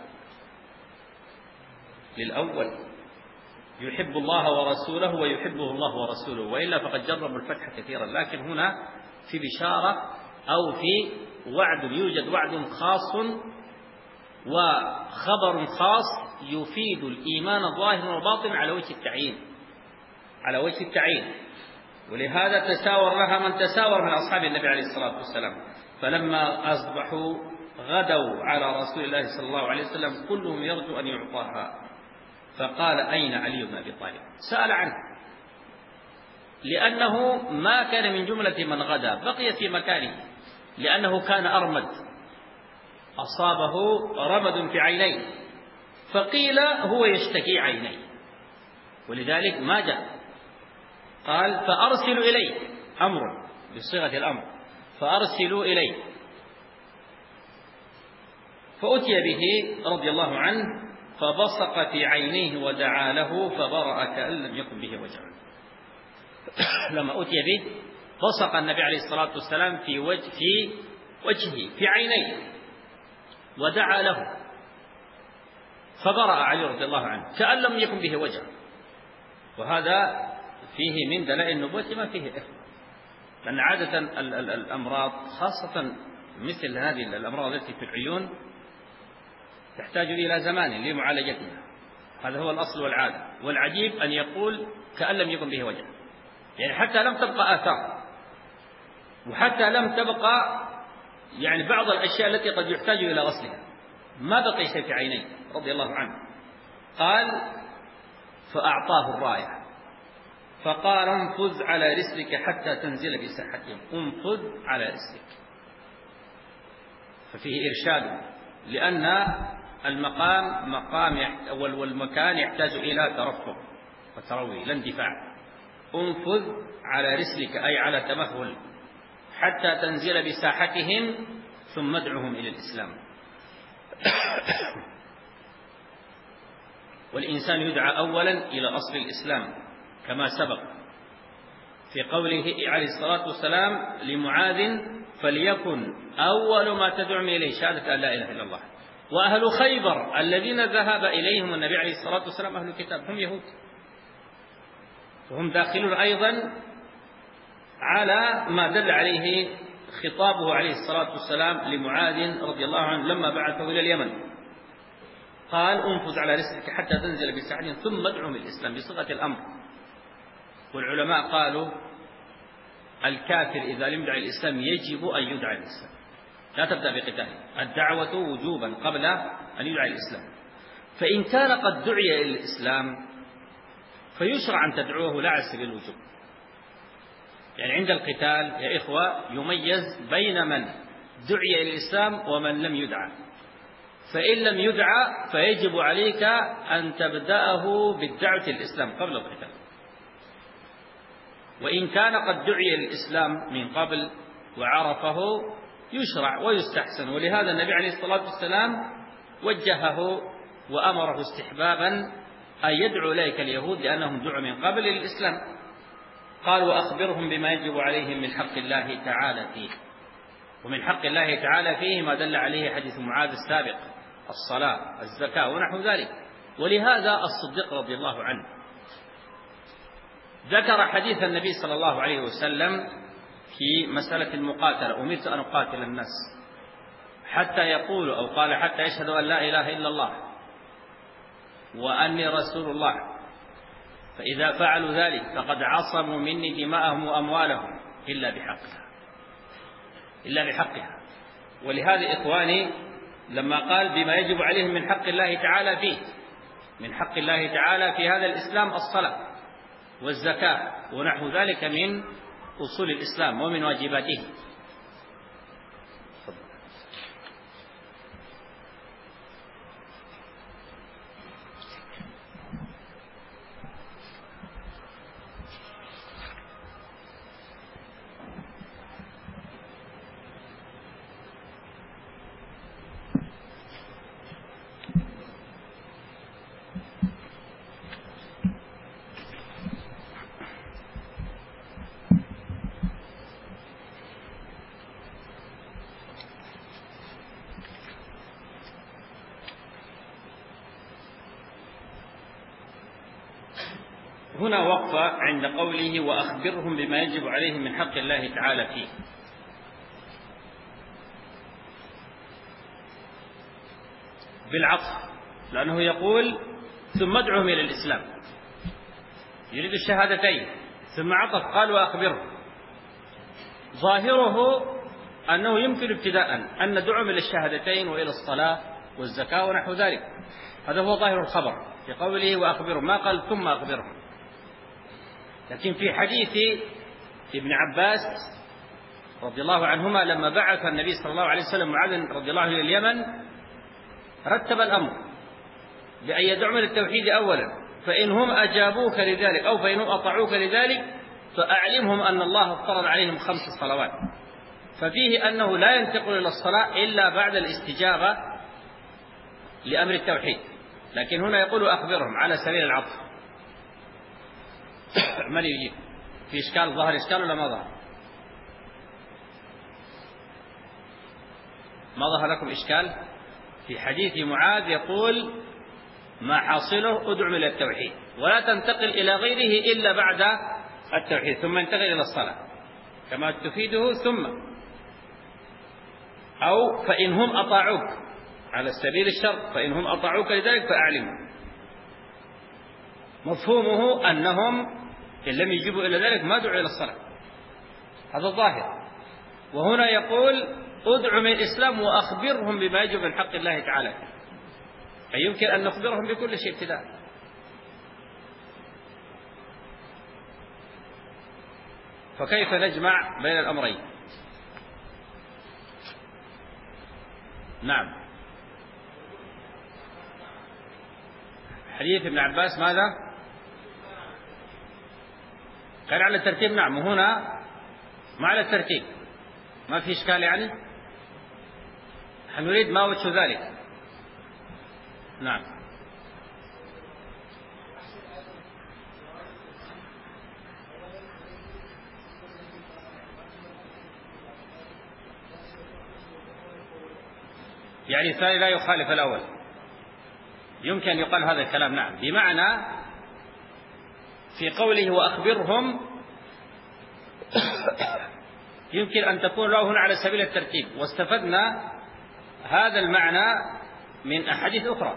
للأول يحب الله ورسوله ويحبه الله ورسوله، وإلا فقد جربوا الفتح كثيرا، لكن هنا في بشارة أو في وعد، يوجد وعد خاص وخبر خاص يفيد الإيمان ظاهرا وباطنا على وجه التعيين، على وجه التعيين. ولهذا تساور لها من تساور من أصحاب النبي عليه الصلاة والسلام، فلما أصبحوا غدوا على رسول الله صلى الله عليه وسلم كلهم يرجو أن يعطاها، فقال: أين علي بن أبي طالب؟ سأل عنه، لأنه ما كان من جملة من غدا، بقي في مكانه، لأنه كان أرمد، أصابه رمد في عينيه، فقيل هو يشتكي عينيه، ولذلك ما جاء. قال: فأرسلوا إليه، أمر بصيغة الأمر، فأرسلوا إليه، فأتي به رضي الله عنه فبصق في عينيه ودعا له فبرأ كأن لم يكن به وجع. لما أتي به بصق النبي عليه الصلاة والسلام في وجه في وجهه في عينيه ودعا له، فبرأ علي رضي الله عنه كأن لم يكن به وجع. وهذا فيه من دلائل النبوة ما فيه إثم، لأن عادة الأمراض خاصة مثل هذه الأمراض التي في العيون تحتاج إلى زمان لمعالجتها، هذا هو الأصل والعادة. والعجيب أن يقول كأن لم يكن به وجع، يعني حتى لم تبقى آثار، وحتى لم تبقى يعني بعض الأشياء التي قد يحتاج إلى غسلها، ما بقي شيء في عينيه رضي الله عنه. قال فأعطاه الراية فقال انفذ على رسلك حتى تنزل بساحتهم، انفذ على رسلك. ففيه إرشاد، لأن المقام مقام والمكان يحتاج إلى ترفع وتروي لا اندفاع. انفذ على رسلك أي على تمهل حتى تنزل بساحتهم ثم ادعهم إلى الإسلام. والإنسان يدعى أولا إلى أصل الإسلام كما سبق في قوله عليه الصلاة والسلام لمعاذ فليكن أول ما تدعم إليه شهادة أن لا إله إلا الله. وأهل خيبر الذين ذهب إليهم النبي عليه الصلاة والسلام أهل الكتاب هم يهود، وهم داخلون أيضا على ما دل عليه خطابه عليه الصلاة والسلام لمعاذ رضي الله عنه لما بعثه إلى اليمن. قال انفذ على رسلك حتى تنزل بساحتهم ثم ادعهم الإسلام بصيغة الأمر. والعلماء قالوا الكافر إذا لم يدعي الإسلام يجب أن يدعى الإسلام، لا تبدأ بقتاله، الدعوة وجوبا قبل أن يدعى الإسلام. فإن كان قد دعي إلى الإسلام فيشرع أن تدعوه لا على سبيل الوجوب. يعني عند القتال يا إخوة يميز بين من دعي إلى الإسلام ومن لم يدعى. فإن لم يدعى فيجب عليك أن تبدأه بالدعوة الإسلام قبل القتال. وإن كان قد دعي الإسلام من قبل وعرفه يشرع ويستحسن. ولهذا النبي عليه الصلاة والسلام وجهه وأمره استحبابا أن يدعو إليك اليهود لأنهم دعوا من قبل الإسلام. قال وأخبرهم بما يجب عليهم من حق الله تعالى فيه. ومن حق الله تعالى فيه ما دل عليه حديث معاذ السابق، الصلاة الزكاة ونحو ذلك. ولهذا الصديق رضي الله عنه ذكر حديث النبي صلى الله عليه وسلم في مسألة المقاتلة: أمرت أن أقاتل الناس حتى يقولوا أو قال حتى يشهدوا أن لا إله إلا الله وأني رسول الله، فإذا فعلوا ذلك فقد عصموا مني دماءهم وأموالهم إلا بحقها إلا بحقها. ولهذا إخواني لما قال بما يجب عليهم من حق الله تعالى فيه، من حق الله تعالى في هذا الإسلام الصلاة والزكاة ونحو ذلك من أصول الإسلام ومن واجباته. هنا وقفة عند قوله وأخبرهم بما يجب عليهم من حق الله تعالى فيه. بالعطف، لأنه يقول ثم ادعهم إلى الإسلام، يريد الشهادتين ثم عطف قال وأخبرهم. ظاهره أنه يمكن ابتداء أن ندعهم إلى الشهادتين وإلى الصلاة والزكاة ونحو ذلك، هذا هو ظاهر الخبر في قوله وأخبرهم، ما قال ثم أخبرهم. لكن في حديث ابن عباس رضي الله عنهما لما بعث النبي صلى الله عليه وسلم معاذ رضي الله عنه إلى اليمن رتب الأمر بأن يدعوا إلى التوحيد أولا، فإن هم أجابوك لذلك أو فإنهم أطاعوك لذلك فأعلمهم أن الله افترض عليهم خمس صلوات. ففيه أنه لا ينتقل إلى الصلاة إلا بعد الاستجابة لأمر التوحيد، لكن هنا يقول أخبرهم على سبيل العطف. من يجيب؟ في إشكال؟ ظهر إشكال ولا ما ظهر؟ ما ظهر لكم إشكال؟ في حديث معاذ يقول ما حاصله ادعو إلى التوحيد ولا تنتقل إلى غيره إلا بعد التوحيد ثم انتقل إلى الصلاة كما تفيده، ثم أو فإنهم أطاعوك على سبيل الشرط، فإنهم أطاعوك لذلك فأعلموا. مفهومه أنهم إن لم يجيبوا إلى ذلك ما دعوا إلى الصلاة، هذا الظاهر. وهنا يقول ادعو من الإسلام وأخبرهم بما يجب من حق الله تعالى، أي يمكن أن نخبرهم بكل شيء ابتداء. فكيف نجمع بين الأمرين؟ نعم. حديث ابن عباس ماذا؟ كان على الترتيب. نعم. وهنا ما على الترتيب، ما في إشكال يعني. نريد ما وجه ذلك. نعم. يعني الثاني لا يخالف الأول، يمكن أن يقال هذا الكلام. نعم. بمعنى في قوله وأخبرهم يمكن أن تكون له هنا على سبيل الترتيب، واستفدنا هذا المعنى من أحاديث أخرى،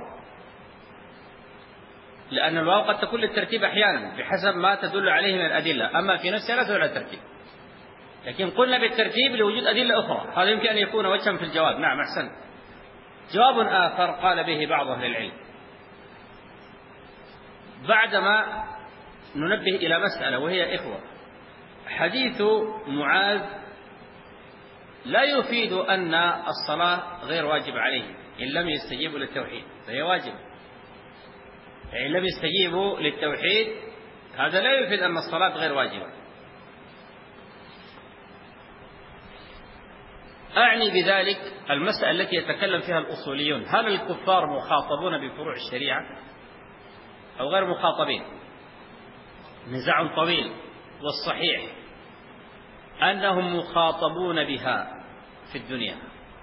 لأن الواو قد تكون للترتيب أحيانا بحسب ما تدل عليه من الأدلة، أما في نفسها لا تدل على الترتيب، لكن قلنا بالترتيب لوجود أدلة أخرى. هذا يمكن أن يكون وجها في الجواب. نعم أحسن. جواب آخر قال به بعض أهل العلم بعدما ننبه إلى مسألة، وهي إخوة حديث معاذ لا يفيد أن الصلاة غير واجب عليه إن لم يستجيبوا للتوحيد، فهي واجبة. إن لم يستجيبوا للتوحيد هذا لا يفيد أن الصلاة غير واجبة. أعني بذلك المسألة التي يتكلم فيها الأصوليون، هل الكفار مخاطبون بفروع الشريعة أو غير مخاطبين؟ نزاع طويل، والصحيح أنهم مخاطبون بها في الدنيا،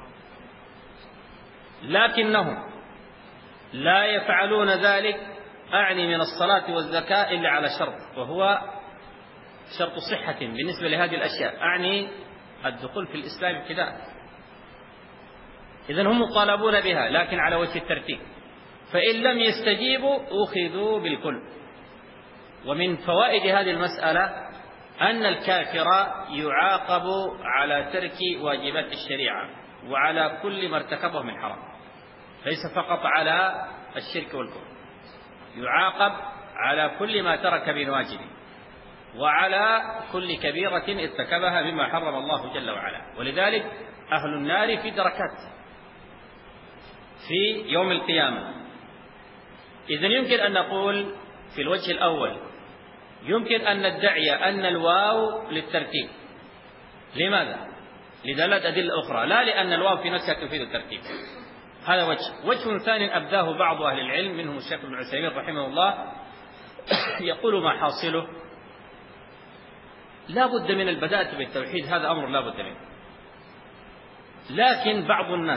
لكنهم لا يفعلون ذلك أعني من الصلاة والزكاة إلا على شرط، وهو شرط صحة بالنسبة لهذه الأشياء، أعني الدخول في الإسلام ابتداء. إذن هم مطالبون بها لكن على وجه الترتيب، فإن لم يستجيبوا أخذوا بالكل. ومن فوائد هذه المسألة أن الكافر يعاقب على ترك واجبات الشريعة وعلى كل ما ارتكبه من حرام، ليس فقط على الشرك والكفر، يعاقب على كل ما ترك من واجب وعلى كل كبيرة ارتكبها بما حرم الله جل وعلا. ولذلك أهل النار في دركات في يوم القيامة. إذن يمكن أن نقول في الوجه الأول يمكن أن ندعي أن الواو للترتيب. لماذا؟ لدلالة أدلة أخرى، لا لأن الواو في نفسها تفيد الترتيب. هذا وجه. وجه ثاني أبداه بعض أهل العلم منهم الشيخ ابن عثيمين رحمه الله، يقول ما حاصله لا بد من البداءة بالتوحيد، هذا أمر لا بد منه، لكن بعض الناس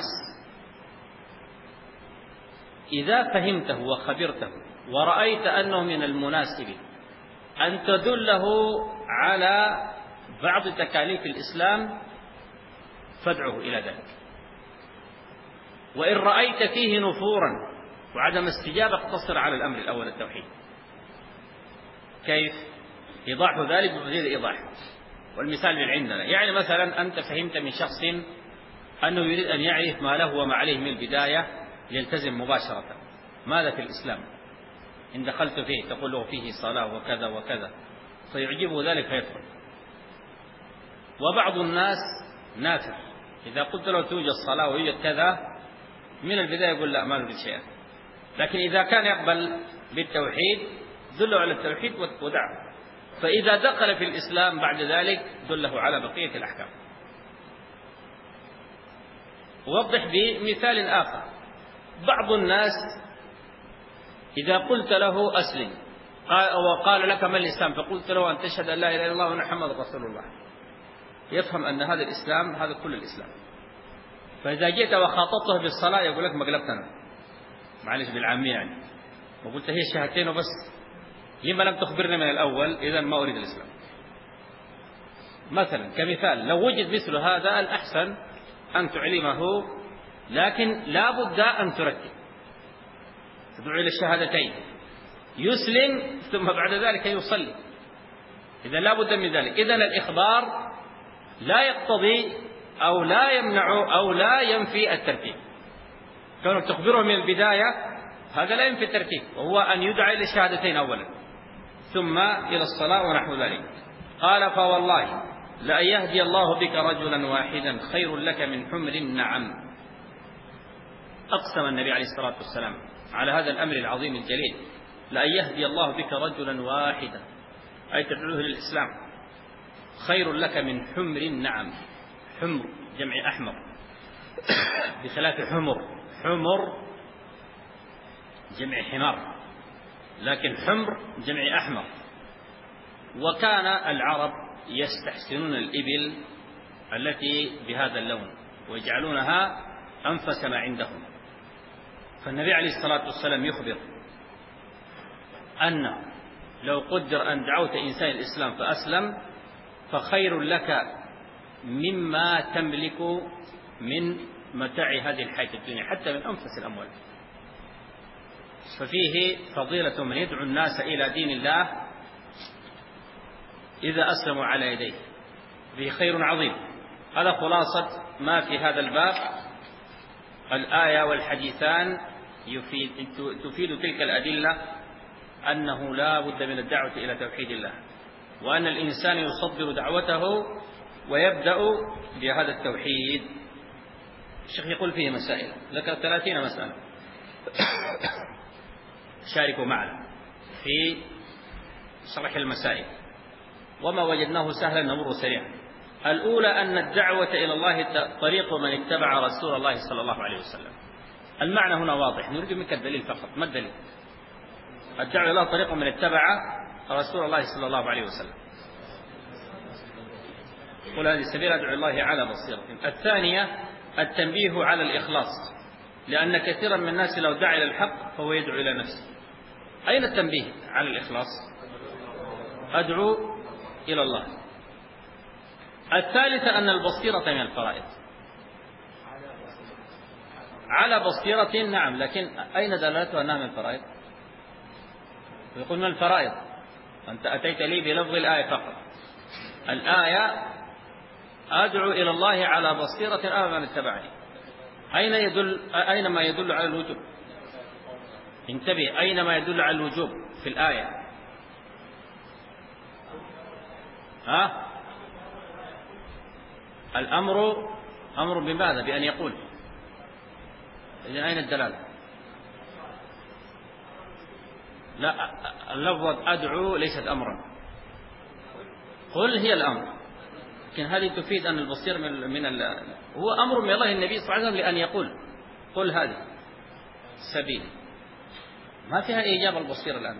إذا فهمته وخبرته ورأيت أنه من المناسب أن تدله على بعض تكاليف الإسلام فادعه إلى ذلك، وإن رأيت فيه نفورا وعدم استجابة اقتصر على الأمر الأول التوحيد. كيف؟ إيضاح ذلك بمزيد إيضاح. والمثال من عندنا، يعني مثلا أنت فهمت من شخص أنه يريد أن يعرف ما له وما عليه من البداية ليلتزم مباشرة. ماذا في الإسلام؟ إن دخلت فيه تقول له فيه صلاة وكذا وكذا، فيعجبه ذلك فيدخل. وبعض الناس نافع، إذا قلت له توجد صلاة ويوجد كذا من البداية يقول لا ما نريد شيئا، لكن إذا كان يقبل بالتوحيد دله على التوحيد ودعه، فإذا دخل في الإسلام بعد ذلك دله على بقية الأحكام. ووضح بمثال آخر، بعض الناس إذا قلت له أسلم وقال لك ما الإسلام؟ فقلت له أن تشهد أن لا إله إلا الله وأن محمد رسول الله. يفهم أن هذا الإسلام هذا كل الإسلام. فإذا جئت وخاطبته بالصلاة يقول لك ما قلبتنا، معلش بالعامية يعني، وقلت هي شهادتين وبس، لما لم تخبرني من الأول؟ إذا ما أريد الإسلام. مثلا كمثال، لو وجد مثل هذا الأحسن أن تعلمه، لكن لا بد أن ترتب، تدعو إلى الشهادتين، يسلم ثم بعد ذلك يصلي، إذا لا بد من ذلك. إذن الإخبار لا يقتضي أو لا يمنع أو لا ينفي الترتيب. كونك تخبره من البداية هذا لا ينفي الترتيب، وهو أن يدعى إلى الشهادتين أولا ثم إلى الصلاة ونحو ذلك. قال فوالله لأن يهدي الله بك رجلا واحدا خير لك من حمر النعم. أقسم النبي عليه الصلاة والسلام على هذا الأمر العظيم الجليل، لأن يهدي الله بك رجلا واحدا، أي تدعوه للإسلام، خير لك من حمر النعم. حمر جمع أحمر بخلاف حمر، حمر جمع حمار، لكن حمر جمع أحمر. وكان العرب يستحسنون الإبل التي بهذا اللون ويجعلونها أنفس ما عندهم. فالنبي عليه الصلاة والسلام يخبر أن لو قدر أن دعوت إنسان الإسلام فأسلم فخير لك مما تملك من متاع هذه الحياة الدنيا، حتى من أنفس الأموال. ففيه فضيلة من يدعو الناس إلى دين الله إذا أسلموا على يديه، فيه خير عظيم. هذا خلاصة ما في هذا الباب. الآية والحديثان يفيد تفيد تلك الأدلة أنه لا بد من الدعوة إلى توحيد الله، وأن الإنسان يصدر دعوته ويبدأ بهذا التوحيد. الشيخ يقول فيه مسائل، ذكر ثلاثين مسألة، شاركوا معنا في شرح المسائل، وما وجدناه سهلا نمر سريعا. الأولى أن الدعوة إلى الله طريق من اتبع رسول الله صلى الله عليه وسلم. المعنى هنا واضح، نريد منك الدليل فقط. ما الدليل؟ الدعوة إلى الله طريق من اتبع رسول الله صلى الله عليه وسلم. قل هذه سبيل أدعو الله على بصيرة. الثانية التنبيه على الإخلاص، لأن كثيرا من الناس لو دعا إلى الحق فهو يدعو إلى نفسه. أين التنبيه على الإخلاص؟ أدعو إلى الله. الثالثة أن البصيرة من الفرائض. على بصيرة نعم، لكن أين دلالته أنها من الفرائض؟ يقول من الفرائض، أنت أتيت لي بلفظ الآية فقط. الآية أدعو إلى الله على بصيرة أنا من اتبعني. أين يدل أين ما يدل على الوجوب؟ انتبه، أين ما يدل على الوجوب في الآية؟ ها؟ الأمر أمر بماذا؟ بأن يقول. إذن أين الدلالة؟ لا، اللفظ أدعو ليست أمرا، قل هي الأمر، لكن هذه تفيد أن البصير من, من ال... هو أمر من الله النبي صلى الله عليه وسلم لأن يقول قل هذه سبيل، ما فيها إيجاب البصير الآن.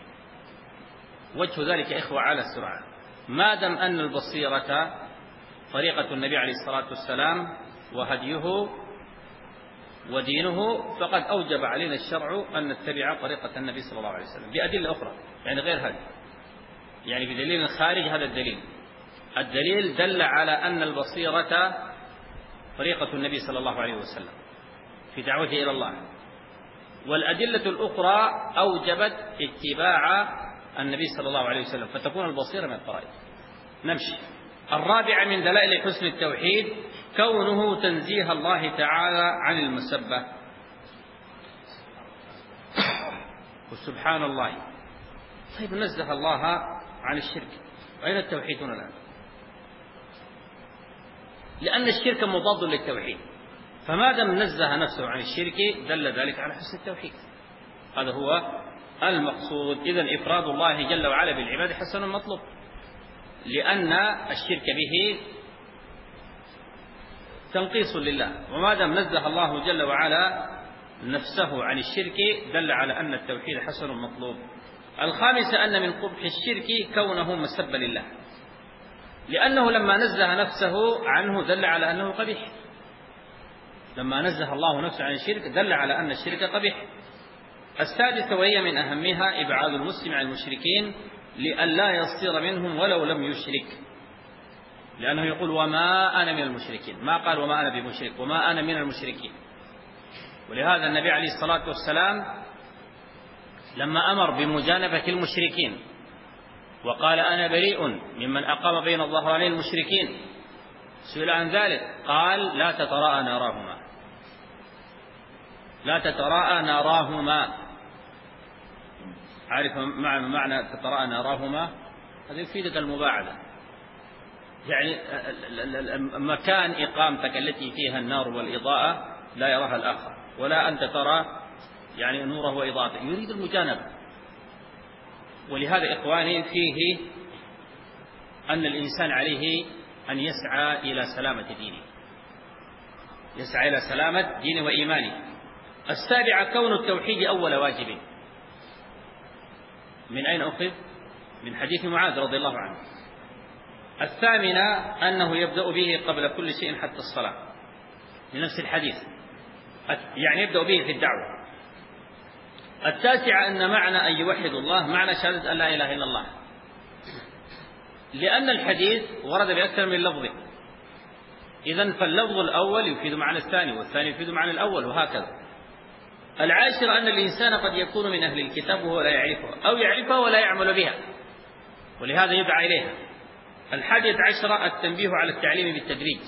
وجه ذلك إخوة على السرعة، ما دام أن البصيرة طريقة النبي عليه الصلاة والسلام وهديه ودينه، فقد أوجب علينا الشرع أن نتبع طريقة النبي صلى الله عليه وسلم بأدلة أخرى، يعني غير هذه، يعني بدليل خارج هذا الدليل. الدليل دل على أن البصيرة طريقة النبي صلى الله عليه وسلم في دعوته إلى الله، والأدلة الأخرى أوجبت اتباع النبي صلى الله عليه وسلم، فتكون البصيرة من الفرائض. نمشي. الرابعة من دلائل حسن التوحيد كونه تنزيه الله تعالى عن المسبة. وسبحان الله، طيب نزه الله عن الشرك، أين التوحيد هنا الآن؟ لأن الشرك مضاد للتوحيد، فما دام نزه نفسه عن الشرك دل ذلك على حسن التوحيد. هذا هو المقصود. إذن إفراد الله جل وعلا بالعبادة حسن مطلوب، لأن الشرك به تنقيص لله، وما دام نزه الله جل وعلا نفسه عن الشرك دل على أن التوحيد حسن مطلوب. الخامسة أن من قبح الشرك كونه مسبا لله، لأنه لما نزه نفسه عنه دل على أنه قبيح. لما نزه الله نفسه عن الشرك دل على أن الشرك قبيح. السادسة وهي من أهمها إبعاد المسلم عن المشركين لئلا يصير منهم ولو لم يشرك، لأنه يقول وما أنا من المشركين، ما قال وما أنا بمشرك، وما أنا من المشركين. ولهذا النبي عليه الصلاة والسلام لما أمر بمجانبة المشركين وقال أنا بريء ممن أقام بين الظهرانين المشركين، سئل عن ذلك قال لا تتراءى ناراهما، لا تتراءى ناراهما. عارف معنى معنى تتراءى ناراهما؟ هذا يفيدك المباعدة، يعني مكان إقامتك التي فيها النار والإضاءة لا يراها الآخر، ولا أنت ترى يعني نوره وإضاءته، يريد المجانبة. ولهذا إخواني فيه أن الإنسان عليه أن يسعى إلى سلامة دينه، يسعى إلى سلامة دينه وإيمانه. السابعة كون التوحيد أول واجب. من أين أخذ؟ من حديث معاذ رضي الله عنه. الثامنة أنه يبدأ به قبل كل شيء حتى الصلاة، لنفس الحديث، يعني يبدأ به في الدعوة. التاسعة أن معنى أن يوحد الله معنى شهادة أن لا إله إلا الله، لأن الحديث ورد بأكثر من لفظ، إذن فاللفظ الأول يفيد معنى الثاني، والثاني يفيد معنى الأول، وهكذا. العاشر أن الإنسان قد يكون من أهل الكتاب وهو لا يعرفها، أو يعرفها ولا يعمل بها، ولهذا يدعى إليها. الحادية عشرة التنبيه على التعليم بالتدريج،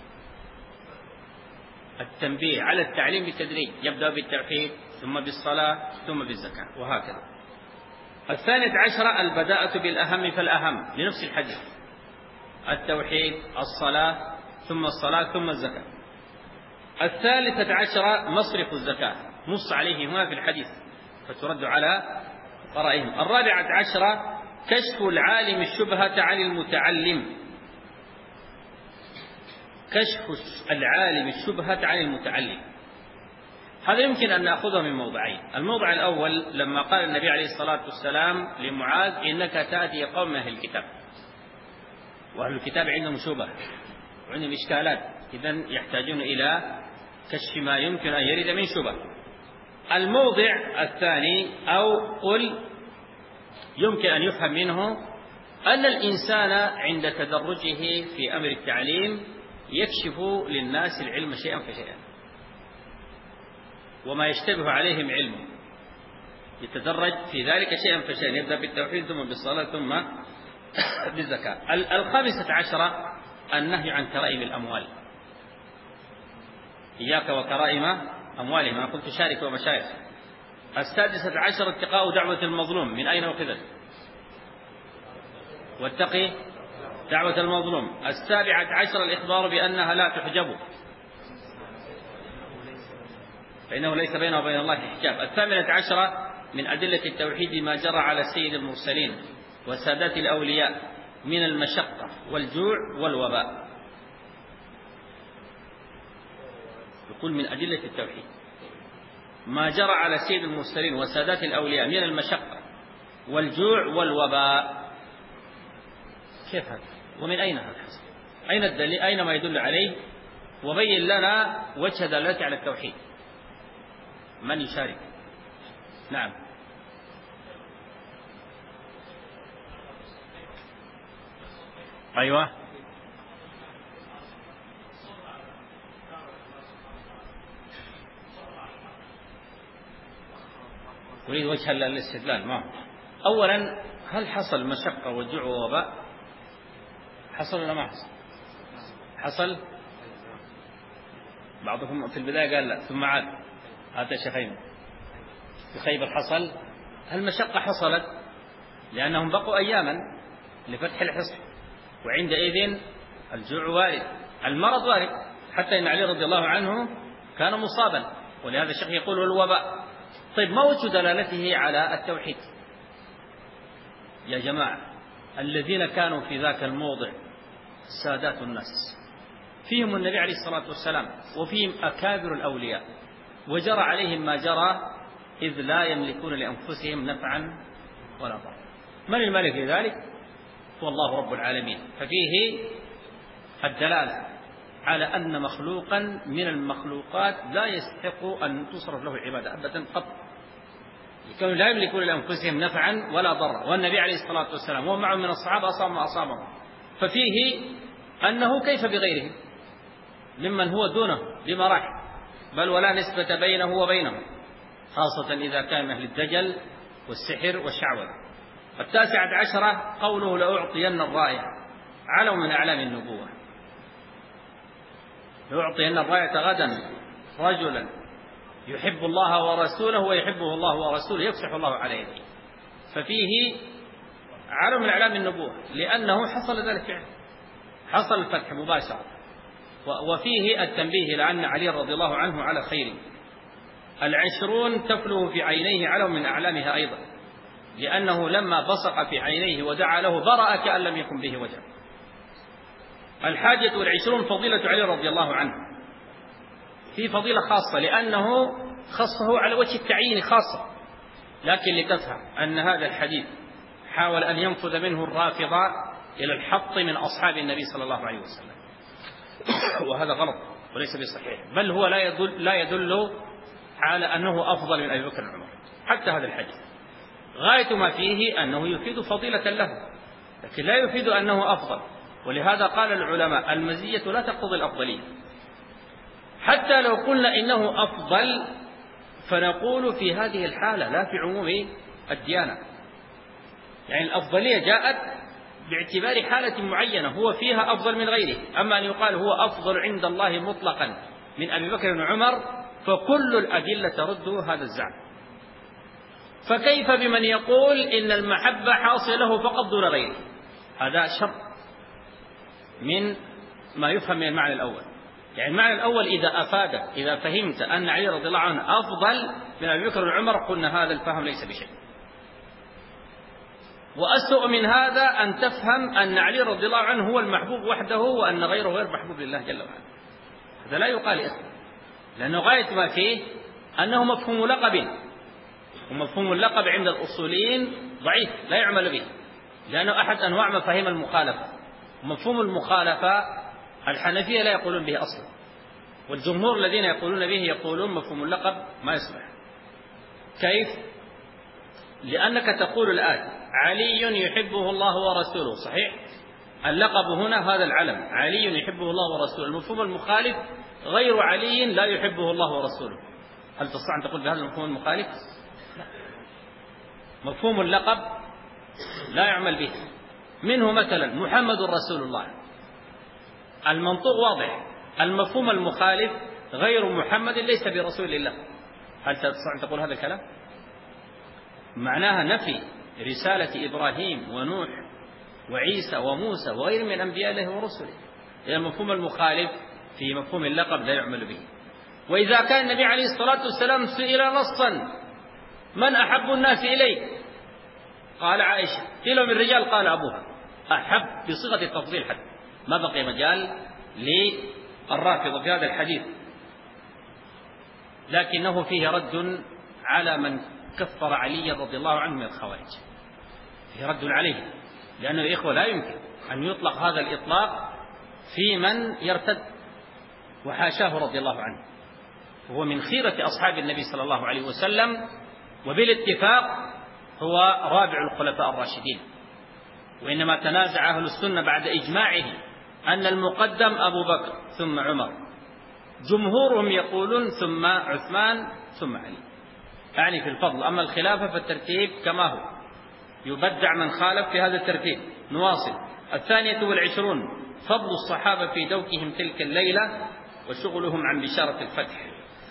التنبيه على التعليم بالتدريج، يبدأ بالتوحيد ثم بالصلاة ثم بالزكاة، وهكذا. الثانية عشرة البداءة بالأهم فالأهم، لنفس الحديث، التوحيد، الصلاة، ثم الصلاة ثم الزكاة. الثالثة عشرة مصرف الزكاة، نص عليه هنا في الحديث فترد على قرائهم. الرابعة عشرة كشف العالم الشبهة عن المتعلم، كشف العالم الشبهة عن المتعلم. هذا يمكن أن نأخذه من موضعين. الموضع الأول لما قال النبي عليه الصلاة والسلام لمعاذ إنك تأتي قوم من أهل الكتاب، وأهل الكتاب عندهم شبه وعندهم إشكالات، إذن يحتاجون إلى كشف ما يمكن أن يرد من شبه. الموضع الثاني أو قل يمكن أن يفهم منه أن الإنسان عند تدرجه في أمر التعليم يكشف للناس العلم شيئا فشيئا، وما يشتبه عليهم علمه يتدرج في ذلك شيئا فشيئا، يبدأ بالتوحيد ثم بالصلاة ثم بالزكاة. الخامسة عشرة النهي عن كرائم الأموال، إياك وكرائم أموالهم، أنا قلت شارك ومشايخ. السادسة عشر اتقاء دعوة المظلوم، من أين أخذت؟ واتقي دعوة المظلوم. السابعة عشر الإخبار بأنها لا تحجب، فإنه ليس بينه وبين الله حجاب. الثامنة عشرة من أدلة التوحيد ما جرى على سيد المرسلين وسادات الأولياء من المشقة والجوع والوباء، يقول من أدلة التوحيد ما جرى على سيد المرسلين وسادات الأولياء من المشقة والجوع والوباء. كيف هذا؟ ومن أين هذا الحصل؟ أين الدليل؟ أين ما يدل عليه؟ وبين لنا وجه دلالته على التوحيد. من يشارك؟ نعم. أيوة. أريد وجه الاستدلال. ما أولا هل حصل مشقة وجوع ووباء؟ حصل ولا ما حصل؟ حصل. بعضكم في البداية قال لا ثم عاد. هذا شيخين في خيبر حصل. المشقة حصلت لأنهم بقوا أياما لفتح الحصن، وعندئذ الجوع وارد، المرض وارد، حتى إن علي رضي الله عنه كان مصابا، ولهذا الشيخ يقول الوباء. طيب ما وجه دلالته على التوحيد يا جماعة؟ الذين كانوا في ذاك الموضع سادات الناس، فيهم النبي عليه الصلاة والسلام وفيهم أكابر الأولياء، وجرى عليهم ما جرى إذ لا يملكون لأنفسهم نفعا ولا ضر. من الملك لذلك؟ هو الله رب العالمين. ففيه الدلالة على أن مخلوقا من المخلوقات لا يستحق أن تصرف له عبادة أبدا قط، كانوا لا يملكون لأنفسهم نفعا ولا ضرا، والنبي عليه الصلاة والسلام وهم معهم من الصحابة أصاب ما أصابهم. ففيه أنه كيف بغيره ممن هو دونه بمراحل، بل ولا نسبة بينه وبينه، خاصة إذا كان أهل الدجل والسحر والشعوذة. التاسعة عشرة قوله لأعطين الراية، علم من أعلام النبوة. لأعطين الراية غدا رجلا يحب الله ورسوله ويحبه الله ورسوله يفسح الله على يده. ففيه علم من أعلام النبوة لأنه حصل ذلك فعلا، حصل الفتح مباشرة. وفيه التنبيه إلى أن علي رضي الله عنه على خير. العشرون تفله في عينيه علم من أعلامها أيضا، لأنه لما بصق في عينيه ودعا له برأ كأن لم يكن به وجه. الحاجة والعشرون فضيلة علي رضي الله عنه، في فضيلة خاصة لأنه خصه على وجه التعيين خاصة، لكن لتفهم أن هذا الحديث حاول أن ينفذ منه الرافضة إلى الحط من أصحاب النبي صلى الله عليه وسلم، وهذا غلط وليس بصحيح، بل هو لا يدل, لا يدل على أنه أفضل من أبي بكر وعمر. حتى هذا الحديث غاية ما فيه أنه يفيد فضيلة له، لكن لا يفيد أنه أفضل. ولهذا قال العلماء المزية لا تقتضي الأفضلية. حتى لو قلنا إنه أفضل فنقول في هذه الحالة لا في عموم الديانة، يعني الأفضلية جاءت باعتبار حالة معينة هو فيها أفضل من غيره. أما أن يقال هو أفضل عند الله مطلقا من أبي بكر وعمر فكل الأدلة ترد هذا الزعم. فكيف بمن يقول إن المحبة حاصلة له فقط دون غيره؟ هذا شر من ما يفهم من المعنى الأول. يعني المعنى الأول إذا أفاد إذا فهمت أن علي رضي الله عنه أفضل من أبي بكر وعمر قلنا هذا الفهم ليس بشيء. وأسوأ من هذا أن تفهم أن علي رضي الله عنه هو المحبوب وحده وأن غيره غير محبوب لله جل وعلا. هذا لا يقال إصلا، لأنه غاية ما فيه أنه مفهوم لقب، ومفهوم اللقب عند الأصوليين ضعيف لا يعمل به، لأنه أحد أنواع مفاهيم المخالفة. مفهوم المخالفة الحنفية لا يقولون به أصلا، والجمهور الذين يقولون به يقولون مفهوم اللقب ما يصلح. كيف؟ لأنك تقول الآن علي يحبه الله ورسوله، صحيح؟ اللقب هنا هذا العلم، علي يحبه الله ورسوله. المفهوم المخالف غير علي لا يحبه الله ورسوله. هل تستطيع أن تقول بهذا المفهوم المخالف؟ لا. مفهوم اللقب لا يعمل به. منه مثلا محمد رسول الله، المنطوق واضح. المفهوم المخالف غير محمد ليس برسول الله. هل تستطيع أن تقول هذا الكلام؟ معناها نفي رسالة إبراهيم ونوح وعيسى وموسى وغير من أنبياء الله ورسله. إذا المفهوم المخالف في مفهوم اللقب لا يعمل به. وإذا كان النبي عليه الصلاة والسلام سئل نصا من أحب الناس إليك قال عائشة، قيل من الرجال قال أبوها، أحب بصيغة التفضيل حتى ما بقي مجال للرافضة في هذا الحديث. لكنه فيه رد على من كفر علي رضي الله عنه من الخوارج، فيه رد عليه، لأنه يا إخوة لا يمكن أن يطلق هذا الإطلاق في من يرتد، وحاشاه رضي الله عنه. هو من خيرة أصحاب النبي صلى الله عليه وسلم، وبالاتفاق هو رابع الخلفاء الراشدين. وإنما تنازع أهل السنة بعد إجماعه أن المقدم أبو بكر ثم عمر، جمهورهم يقولون ثم عثمان ثم علي، يعني في الفضل. أما الخلافة فالترتيب كما هو، يبدع من خالف في هذا الترتيب. نواصل. الثانية والعشرون فضل الصحابة في دوكهم تلك الليلة وشغلهم عن بشارة الفتح.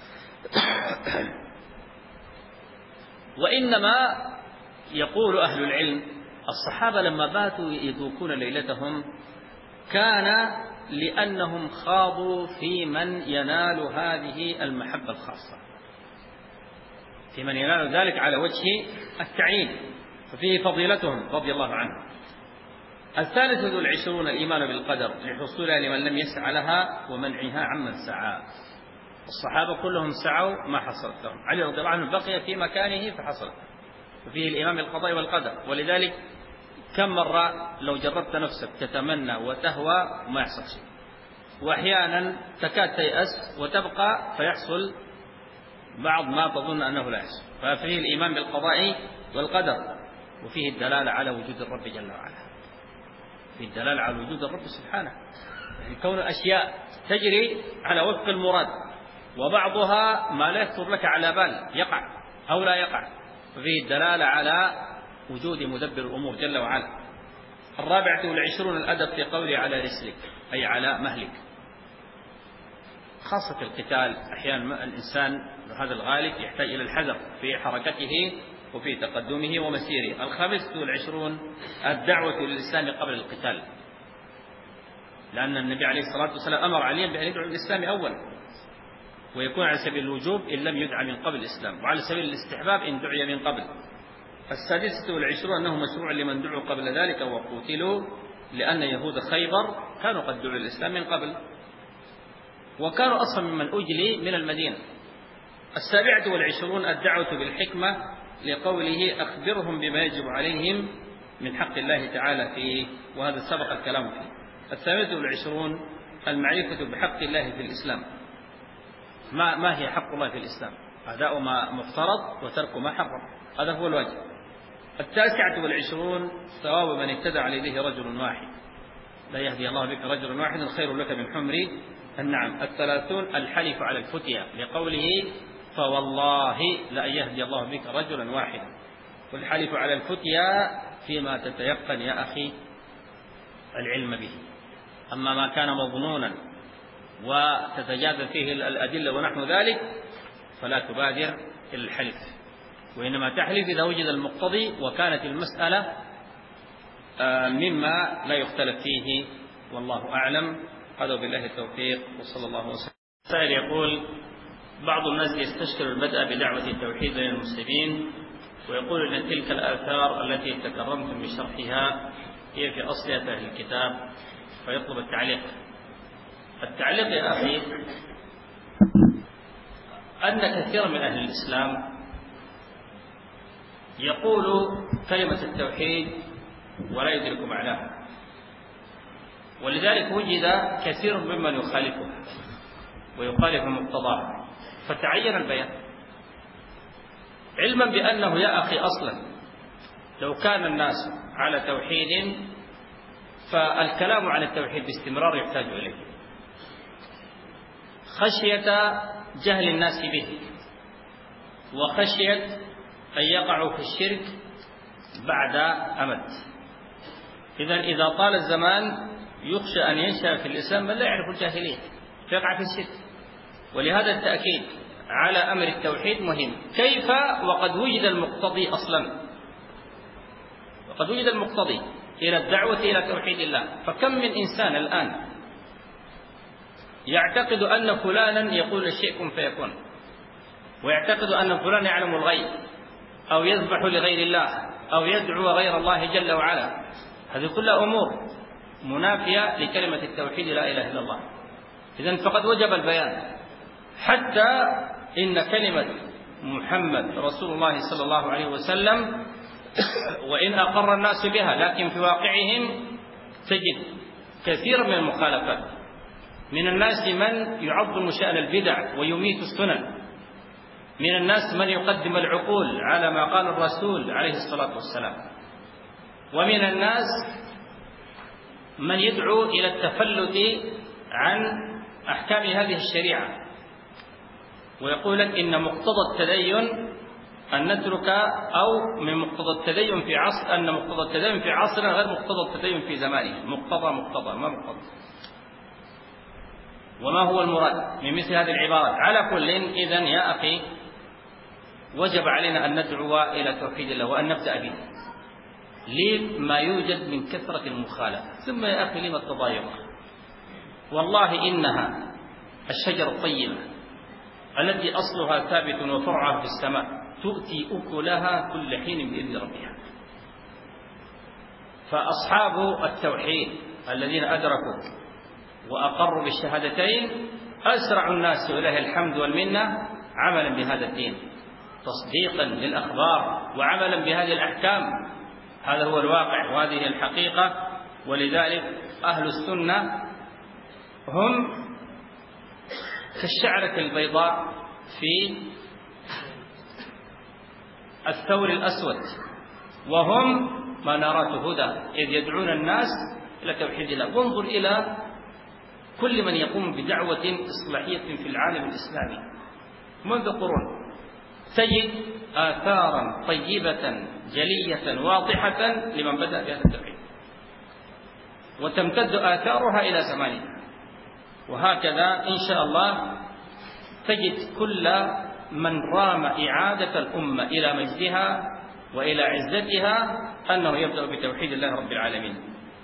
وإنما يقول أهل العلم الصحابة لما باتوا يدوكون ليلتهم كان لأنهم خاضوا في من ينال هذه المحبة الخاصة، في من ينال ذلك على وجه التعيين، ففيه فضيلتهم رضي الله عنهم. الثالثة والعشرون الإيمان بالقدر لحصولها لمن لم يسعى لها ومنعها عمن سعى. الصحابة كلهم سعوا ما حصلت لهم، علي رضي الله عنه بقي في مكانه فحصلت. وفيه الإيمان بالقضاء والقدر. ولذلك كم مرة لو جربت نفسك تتمنى وتهوى وما يحصل شيء، وأحيانا تكاد تيأس وتبقى فيحصل بعض ما تظن أنه لا يحصل. ففيه الإيمان بالقضاء والقدر، وفيه الدلالة على وجود الرب جل وعلا، فيه الدلالة على وجود الرب سبحانه، يعني كون الأشياء تجري على وفق المراد، وبعضها ما لا يخطر لك على بال يقع أو لا يقع، ففيه الدلالة على وجود مدبر الأمور جل وعلا. الرابعة والعشرون الأدب في قوله على رسلك، أي على مهلك، خاصة في القتال. أحيانا الإنسان هذا الغالب يحتاج إلى الحذر في حركته وفي تقدمه ومسيره. الخامسة والعشرون الدعوة للإسلام قبل القتال، لأن النبي عليه الصلاة والسلام أمر عليا بأن يدعو للإسلام أولا، ويكون على سبيل الوجوب إن لم يدعى من قبل الإسلام، وعلى سبيل الاستحباب إن دعي من قبل. السادسة والعشرون أنه مشروع لمن دعوا قبل ذلك وقتلوا، لأن يهود خيبر كانوا قد دعوا الإسلام من قبل، وكانوا أصلا ممن أجلي من المدينة. السابعة والعشرون الدعوة بالحكمة، لقوله أخبرهم بما يجب عليهم من حق الله تعالى فيه، وهذا سبق الكلام فيه. الثامنة والعشرون المعرفة بحق الله في الإسلام، ما, ما هي حق الله في الإسلام؟ أداء ما مفترض وترك ما حرم، هذا هو الواجب. التاسعة والعشرون ثواب من اهتدى على يديه رجل واحد، لا يهدي الله بك رجل واحد خير لك من حمر النعم. الثلاثون الحلف على الفتية، لقوله فوالله لأن يهدي الله بك رجلا واحدا، والحلف على الفتية فيما تتيقن يا أخي العلم به. أما ما كان مظنونا وتتجاذب فيه الأدلة ونحو ذلك فلا تبادر إلى الحلف، وإنما تحلف إذا وجد المقتضي وكانت المسألة مما لا يختلف فيه، والله أعلم. هذا بالله التوفيق، وصلى الله وسلم. سائل يقول: بعض الناس يستشكل البدء بدعوة التوحيد للمسلمين، ويقول أن تلك الآثار التي تكرمتم بشرحها هي في أصلها أهل الكتاب، فيطلب التعليق. التعليق يا أخي أن كثيرا من أهل الإسلام يقول كلمة التوحيد ولا يدرك معناها، ولذلك وجد كثير ممن يخالفها ويخالف مقتضاها، فتعين البيان، علما بأنه يا أخي أصلا لو كان الناس على توحيد فالكلام عن التوحيد باستمرار يحتاج إليه، خشية جهل الناس به، وخشية أن يقعوا في الشرك بعد أمد. إذن إذا طال الزمان يخشى أن ينشأ في الإسلام من لا يعرف الجاهلية فيقع في الشرك، ولهذا التأكيد على أمر التوحيد مهم. كيف وقد وجد المقتضي أصلا، وقد وجد المقتضي إلى الدعوة إلى توحيد الله. فكم من إنسان الآن يعتقد أن فلانا يقول الشيء كن فيكون، ويعتقد أن فلان يعلم الغيب، أو يذبح لغير الله، أو يدعو غير الله جل وعلا. هذه كلها أمور منافية لكلمة التوحيد لا إله إلا الله. إذن فقد وجب البيان، حتى إن كلمة محمد رسول الله صلى الله عليه وسلم وإن أقر الناس بها، لكن في واقعهم تجد كثير من المخالفات، من الناس من يعظم شأن البدع ويميت السنن، من الناس من يقدم العقول على ما قال الرسول عليه الصلاة والسلام، ومن الناس من يدعو إلى التفلت عن أحكام هذه الشريعة، ويقول لك إن مقتضى التدين أن نترك، أو من مقتضى التدين في عصر، أن مقتضى التدين في عصرنا غير مقتضى التدين في زمانه. مقتضى مقتضى ما مقتضى، وما هو المراد من مثل هذه العبارات؟ على كل، إذن يا أخي وجب علينا أن ندعو إلى توحيد الله وأن نبدأ به لما يوجد من كثرة المخالفة. ثم يا أخي لما التضايق؟ والله إنها الشجرة الطيبة التي أصلها ثابت وفرعها في السماء تؤتي أكلها كل حين بإذن ربها. فأصحاب التوحيد الذين أدركوا وأقروا بالشهادتين أسرع الناس إليه الحمد والمنة عملا بهذا الدين، تصديقا للأخبار وعملا بهذه الأحكام. هذا هو الواقع وهذه الحقيقة. ولذلك أهل السنة هم كالشعرة البيضاء في الثور الأسود، وهم منارات هدى إذ يدعون الناس إلى توحيد الله. وانظر إلى كل من يقوم بدعوة إصلاحية في العالم الإسلامي منذ قرون تجد آثارا طيبة جلية واضحة لمن بدأ بهذا التوحيد، وتمتد آثارها إلى زماننا. وهكذا إن شاء الله تجد كل من رام إعادة الأمة إلى مجدها وإلى عزتها أنه يبدأ بتوحيد الله رب العالمين.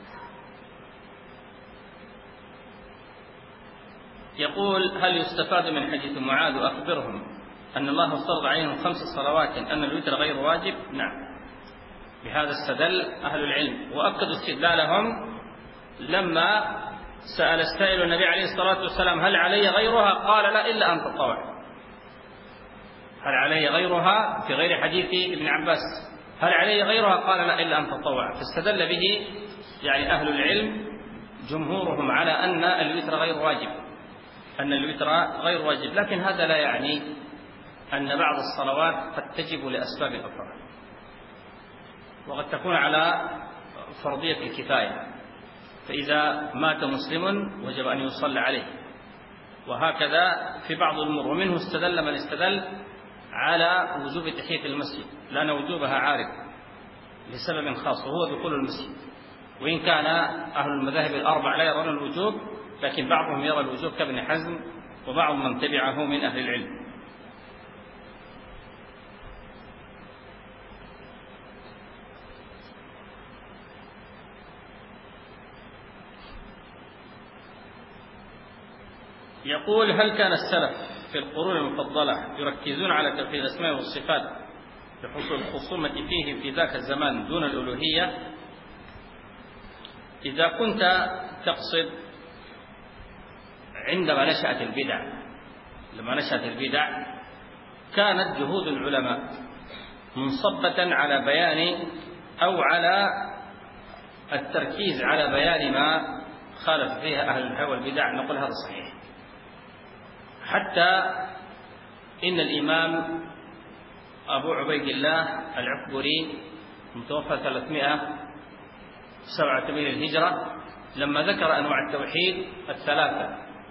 يقول: هل يستفاد من حديث معاذ وأخبرهم أن الله افترض عليهم خمس صلوات أن الوتر غير واجب؟ نعم، بهذا استدل أهل العلم وأكدوا استدلالهم لما سأل السائل النبي عليه الصلاة والسلام: هل علي غيرها؟ قال: لا، إلا أن تطوع. هل علي غيرها؟ في غير حديث ابن عباس: هل علي غيرها؟ قال: لا، إلا أن تطوع. فاستدل به يعني أهل العلم جمهورهم على أن الوتر غير واجب، أن الوتر غير واجب. لكن هذا لا يعني أن بعض الصلوات قد تجب لأسباب أخرى، وقد تكون على فرضية الكفاية، فإذا مات مسلم وجب أن يصلى عليه، وهكذا في بعض الأمور. ومنه استدل من استدل على وجوب تحية المسجد، لأن وجوبها عارض لسبب خاص وهو دخول المسجد، وإن كان أهل المذاهب الأربع لا يرون الوجوب، لكن بعضهم يرى الوجوب كابن حزم وبعض من تبعه من أهل العلم. يقول: هل كان السلف في القرون المفضلة يركزون على توحيد الأسماء والصفات لحصول الخصومة فيه في ذاك الزمان دون الألوهية؟ إذا كنت تقصد عندما نشأت البدع، لما نشأت البدع كانت جهود العلماء منصبة على بيان أو على التركيز على بيان ما خالف فيها أهل الهوى والبدع، نقول هذا صحيح. حتى إن الإمام أبو عبيد الله العكبري متوفى ثلاثمائة وسبعة وثمانين الهجرة لما ذكر أنواع التوحيد الثلاثة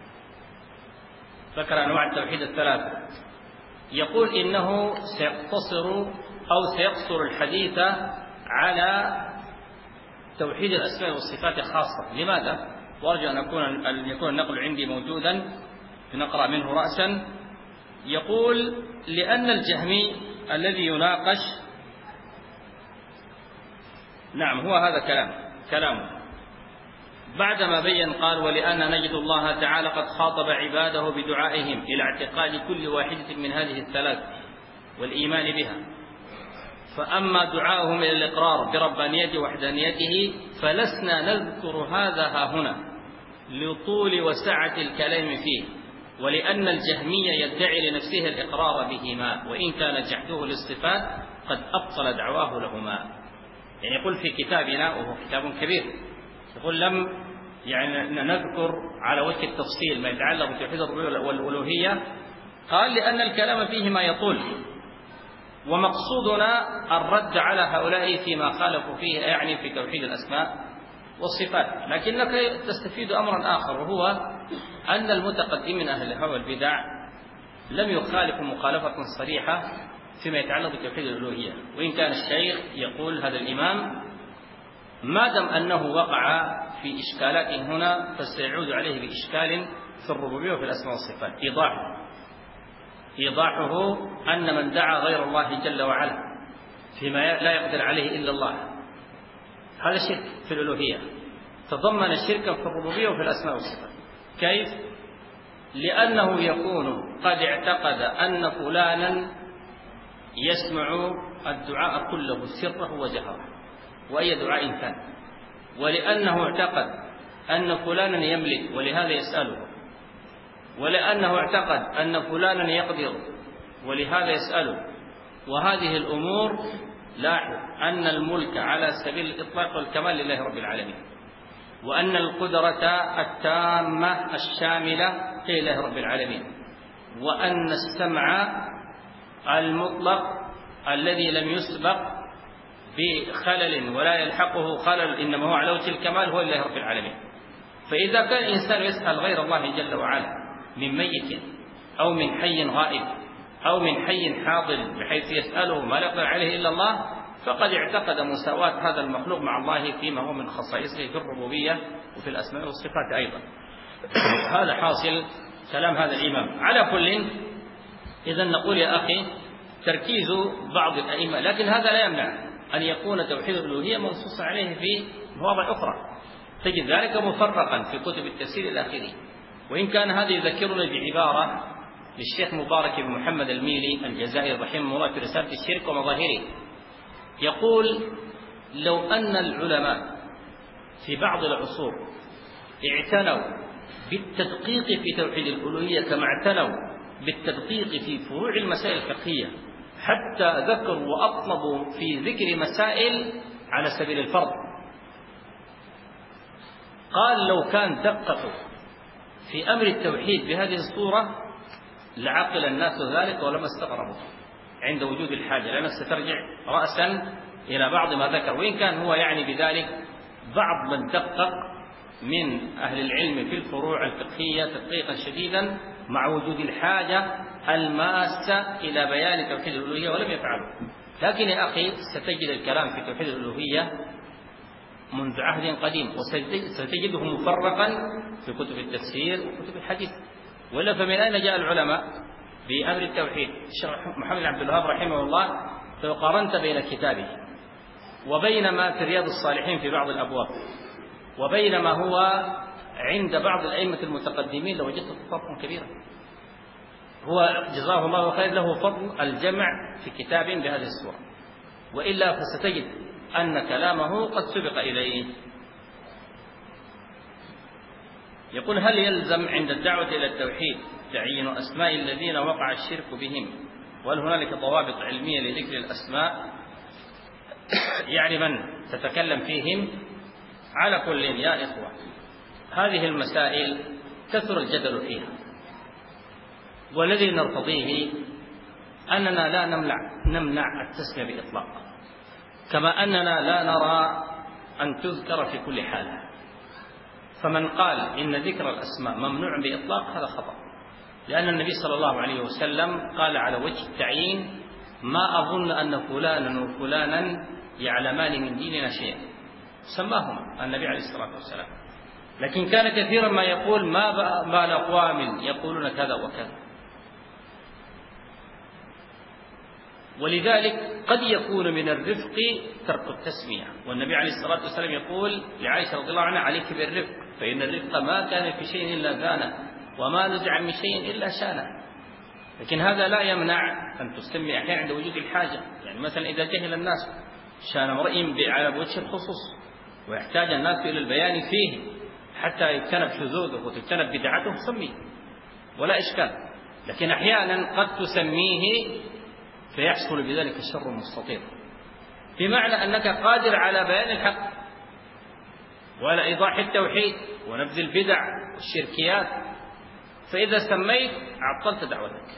ذكر أنواع التوحيد الثلاثة يقول إنه سيقتصر أو سيقصر الحديث على توحيد الأسماء والصفات خاصة. لماذا؟ وأرجو أن أكون أن يكون النقل عندي موجودا لنقرأ منه رأسا. يقول: لأن الجهمي الذي يناقش، نعم هو هذا كلام كلامه بعدما بين قال: ولأن نجد الله تعالى قد خاطب عباده بدعائهم إلى اعتقاد كل واحدة من هذه الثلاث والإيمان بها، فأما دعاؤهم إلى الإقرار بربانية وحدانيته فلسنا نذكر هذا ها هنا لطول وسعة الكلام فيه، ولأن الجهمية يدعي لنفسه الإقرار بهما وإن كان جحده للصفات قد أبطل دعواه لهما. يعني يقول في كتابنا، وهو كتاب كبير، يقول لم يعني نذكر على وجه التفصيل ما يتعلق بتوحيد الربوبية والألوهية، قال لأن الكلام فيهما يطول، ومقصودنا الرد على هؤلاء فيما خالفوا فيه، يعني في توحيد الأسماء والصفات. لكنك تستفيد أمرا آخر، وهو أن المتقدمين أهل الهوى والبدع لم يخالفوا مخالفة صريحة فيما يتعلق بتوحيد الألوهية، وإن كان الشيخ يقول هذا الإمام ما دام أنه وقع في إشكالات هنا فسيعود عليه بإشكال في الربوبية وفي الأسماء والصفات. إيضاحه إيضاحه أن من دعا غير الله جل وعلا فيما لا يقدر عليه إلا الله هذا شرك في الألوهية، تضمن شركا في الربوبية وفي الأسماء والصفات. كيف؟ لأنه يكون قد اعتقد أن فلانا يسمع الدعاء كله سره وجهره وأي دعاء كان، ولأنه اعتقد أن فلانا يملك ولهذا يسأله، ولأنه اعتقد أن فلانا يقدر ولهذا يسأله، وهذه الأمور لاحظ أن الملك على سبيل الإطلاق والكمال لله رب العالمين، وأن القدرة التامة الشاملة لله رب العالمين، وأن السمع المطلق الذي لم يسبق بخلل ولا يلحقه خلل إنما هو على وجه الكمال هو لله رب العالمين. فإذا كان الإنسان يسأل غير الله جل وعلا من ميت أو من حي غائب أو من حي حاضر بحيث يسأله ما لا يقدر عليه إلا الله، فقد اعتقد مساواة هذا المخلوق مع الله فيما هو من خصائصه في الربوبية وفي الأسماء والصفات أيضا. هذا حاصل كلام هذا الإمام. على كل إذا نقول يا أخي تركيز بعض الأئمة، لكن هذا لا يمنع أن يكون توحيد الألوهية منصوصا عليه في مواضع أخرى، تجد ذلك مفرقا في كتب التفسير إلى آخره. وإن كان هذا يذكرنا بعبارة للشيخ مبارك بن محمد الميلي الجزائري رحمه الله في رسالة الشرك ومظاهره، يقول: لو أن العلماء في بعض العصور اعتنوا بالتدقيق في توحيد الألوهية كما اعتنوا بالتدقيق في فروع المسائل الفقهية، حتى ذكروا وأطلبوا في ذكر مسائل على سبيل الفرض، قال: لو كان دققوا في أمر التوحيد بهذه الصورة لعقل الناس ذلك ولما استغربوا عند وجود الحاجة، لأنك سترجع رأسا إلى بعض ما ذكر، وإن كان هو يعني بذلك بعض من دقق من أهل العلم في الفروع الفقهية تدقيقا شديدا مع وجود الحاجة الماسة إلى بيان توحيد الألوهية ولم يفعلوا. لكن يا أخي ستجد الكلام في توحيد الألوهية منذ عهد قديم، وستجده مفرقا في كتب التفسير وكتب الحديث. ولا فمن أين جاء العلماء بأمر التوحيد؟ الشيخ محمد بن عبد الوهاب رحمه الله لو قارنت بين كتابه وبين ما في رياض الصالحين في بعض الأبواب وبين ما هو عند بعض الأئمة المتقدمين لوجدت فرقا كبيرا. هو جزاه الله خير له فضل الجمع في كتاب بهذه الصورة، وإلا فستجد أن كلامه قد سبق إليه. يقول: هل يلزم عند الدعوة إلى التوحيد تعيين أسماء الذين وقع الشرك بهم؟ وهل هنالك ضوابط علمية لذكر الأسماء يعني من تتكلم فيهم؟ على كل يا إخوة هذه المسائل كثر الجدل فيها، والذي نرتضيه أننا لا نمنع, نمنع التسمية بإطلاق، كما أننا لا نرى أن تذكر في كل حال. فمن قال إن ذكر الأسماء ممنوع بإطلاق هذا خطأ، لأن النبي صلى الله عليه وسلم قال على وجه التعيين: ما أظن أن فلانا وفلانا يعلمان من ديننا شيئا، سماهم النبي عليه الصلاة والسلام. لكن كان كثيرا ما يقول: ما بال أقوام يقولون كذا وكذا. ولذلك قد يكون من الرفق ترك التسمية، والنبي عليه الصلاة والسلام يقول لعائشة رضي الله عنها: عليك بالرفق فإن الرفق ما كان في شيء إلا زانه وما نزع من شيء إلا شانه. لكن هذا لا يمنع أن تسمي أحيانا عند وجود الحاجة. يعني مثلا إذا جهل الناس شان امرئ على وجه الخصوص ويحتاج الناس إلى البيان فيه حتى يجتنب شذوذه وتجتنب بدعته سميه ولا إشكال. لكن أحيانا قد تسميه فيحصل بذلك الشر المستطير، بمعنى أنك قادر على بيان الحق وعلى إيضاح التوحيد ونبذ البدع والشركيات، فإذا سميت عطلت دعوتك.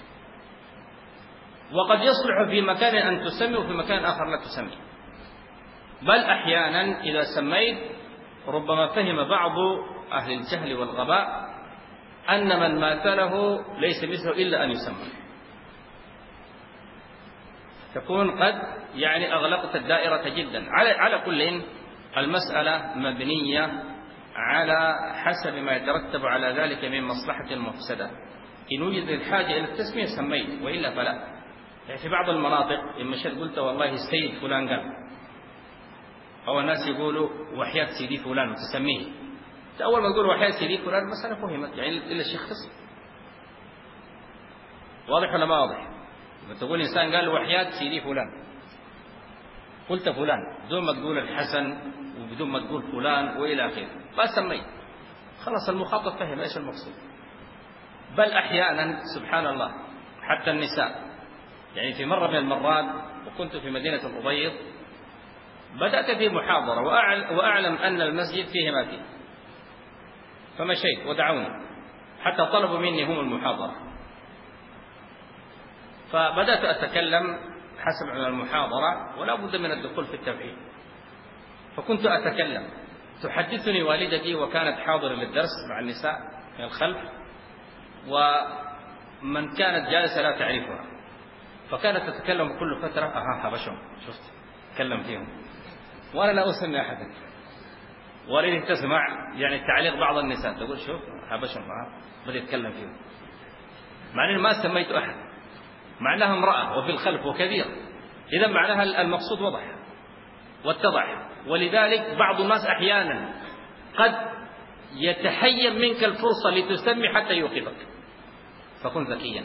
وقد يصلح في مكان أن تسمي وفي مكان آخر لا تسمي، بل أحيانا إذا سميت ربما فهم بعض أهل الجهل والغباء أن من ماثله ليس مثله إلا أن يسمى، تكون قد يعني أغلقت الدائرة جدا. على على كل المسألة مبنية على حسب ما يترتب على ذلك من مصلحة المفسدة. إن وجد الحاجة إلى التسمية سميت، وإلا فلا. يعني في بعض المناطق إن مشيت قلت والله السيد فلان قال، أو الناس يقولوا وحياة سيدي فلان وتسميه، أول ما تقول وحياة سيدي فلان المسألة فهمت، يعني إلا الشيخ خص. واضح ولا ما واضح؟ تقول إنسان قال وحياة سيدي فلان، قلت فلان بدون ما تقول الحسن وبدون ما تقول فلان وإلى آخره، ما سميت، خلاص المخاطب فهم إيش المقصود. بل أحيانا سبحان الله حتى النساء يعني في مرة من المرات وكنت في مدينة الأبيض بدأت في محاضرة وأعلم أن المسجد فيه ما فيه، فمشيت ودعوني حتى طلبوا مني هم المحاضرة، فبدأت أتكلم حسب المحاضرة ولا بد من الدخول في التوحيد، فكنت أتكلم تحدثني والدتي وكانت حاضرة للدرس مع النساء من الخلف، ومن كانت جالسة لا تعرفها، فكانت تتكلم كل فترة أها حبشهم شفت تكلم فيهم، وأنا لا أسمي أحدا، والدي تسمع يعني تعليق بعض النساء تقول شوف حبشهم بدأ يتكلم فيهم، مع أني ما سميت أحد، معناها امرأة وفي الخلف وكبير، إذا معناها المقصود وضح واتضح. ولذلك بعض الناس أحيانا قد يتحير منك الفرصة لتسمي حتى يوقفك، فكن ذكيا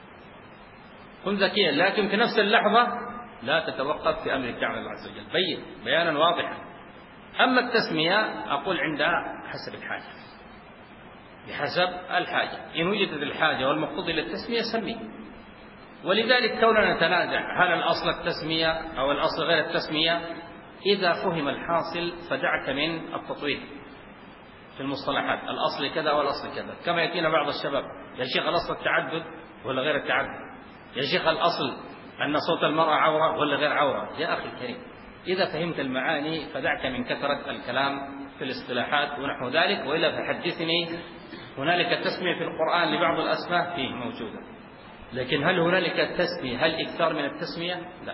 كن ذكيا، لكن في نفس اللحظة لا تتوقف في أمر الدعوة الله عز وجل، بين بيانا واضحا. أما التسمية أقول عندها حسب الحاجة، بحسب الحاجة، إن وجدت الحاجة والمقتضي للتسمية سمي. ولذلك كوننا نتنازع هل الأصل التسمية أو الأصل غير التسمية، إذا فهم الحاصل فدعك من التطويل في المصطلحات، الأصل كذا والأصل كذا، كما يأتينا بعض الشباب يا شيخ الأصل التعدد ولا غير التعدد، يا شيخ الأصل أن صوت المرأة عورة ولا غير عورة. يا أخي الكريم إذا فهمت المعاني فدعك من كثرة الكلام في الاصطلاحات ونحو ذلك، وإلا فحدثني هنالك تسمية في القرآن لبعض الأسماء فيه موجودة، لكن هل هنالك تسمية هل إكثار من التسمية؟ لا.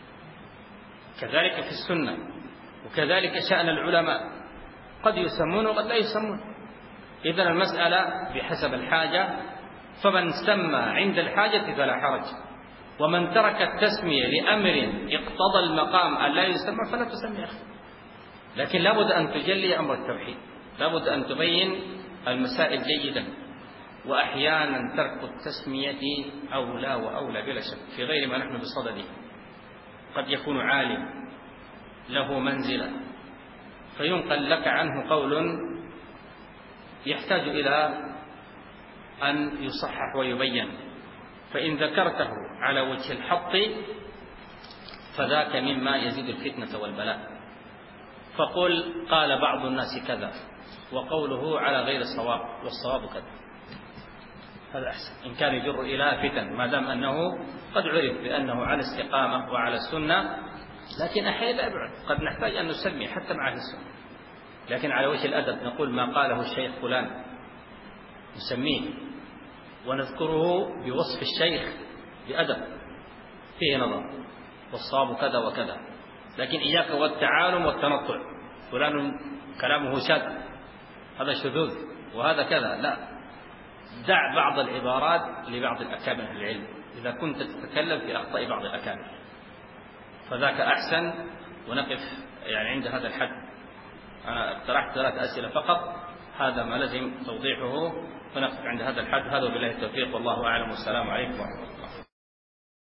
كذلك في السنة، وكذلك شأن العلماء قد يسمون وقد لا يسمون. إذا المسألة بحسب الحاجة، فمن سمى عند الحاجة فلا حرج، ومن ترك التسمية لأمر اقتضى المقام أن لا يسمى فلا تسمي أخي. لكن لابد أن تجلي أمر التوحيد، لابد أن تبين المسائل جيدا، وأحيانا ترك التسمية أولى وأولى بلا شك في غير ما نحن بصدده. قد يكون عالم له منزلة فينقل لك عنه قول يحتاج إلى أن يصحح ويبين، فإن ذكرته على وجه الحط فذاك مما يزيد الفتنة والبلاء، فقل قال بعض الناس كذا وقوله على غير الصواب والصواب كذا، هذا أحسن إن كان يجر إلى فتن، ما دام أنه قد عرف بأنه على استقامة وعلى السنة. لكن أحيانا لا يبعد، قد نحتاج أن نسمي حتى مع أهل السنة، لكن على وجه الأدب نقول ما قاله الشيخ فلان نسميه ونذكره بوصف الشيخ بأدب فيه نظر، والصواب كذا وكذا. لكن إياك والتعالم والتنطع، فلان كلامه شاذ هذا شذوذ وهذا كذا، لا، دع بعض العبارات لبعض الأكابر أهل العلم إذا كنت تتكلم في أخطاء بعض الأكابر، فذاك أحسن. ونقف يعني عند هذا الحد. أنا اقترحت ثلاث أسئلة فقط، هذا ما لزم توضيحه، فنقف عند هذا الحد. هذا بالله التوفيق والله أعلم، والسلام عليكم ورحمة الله.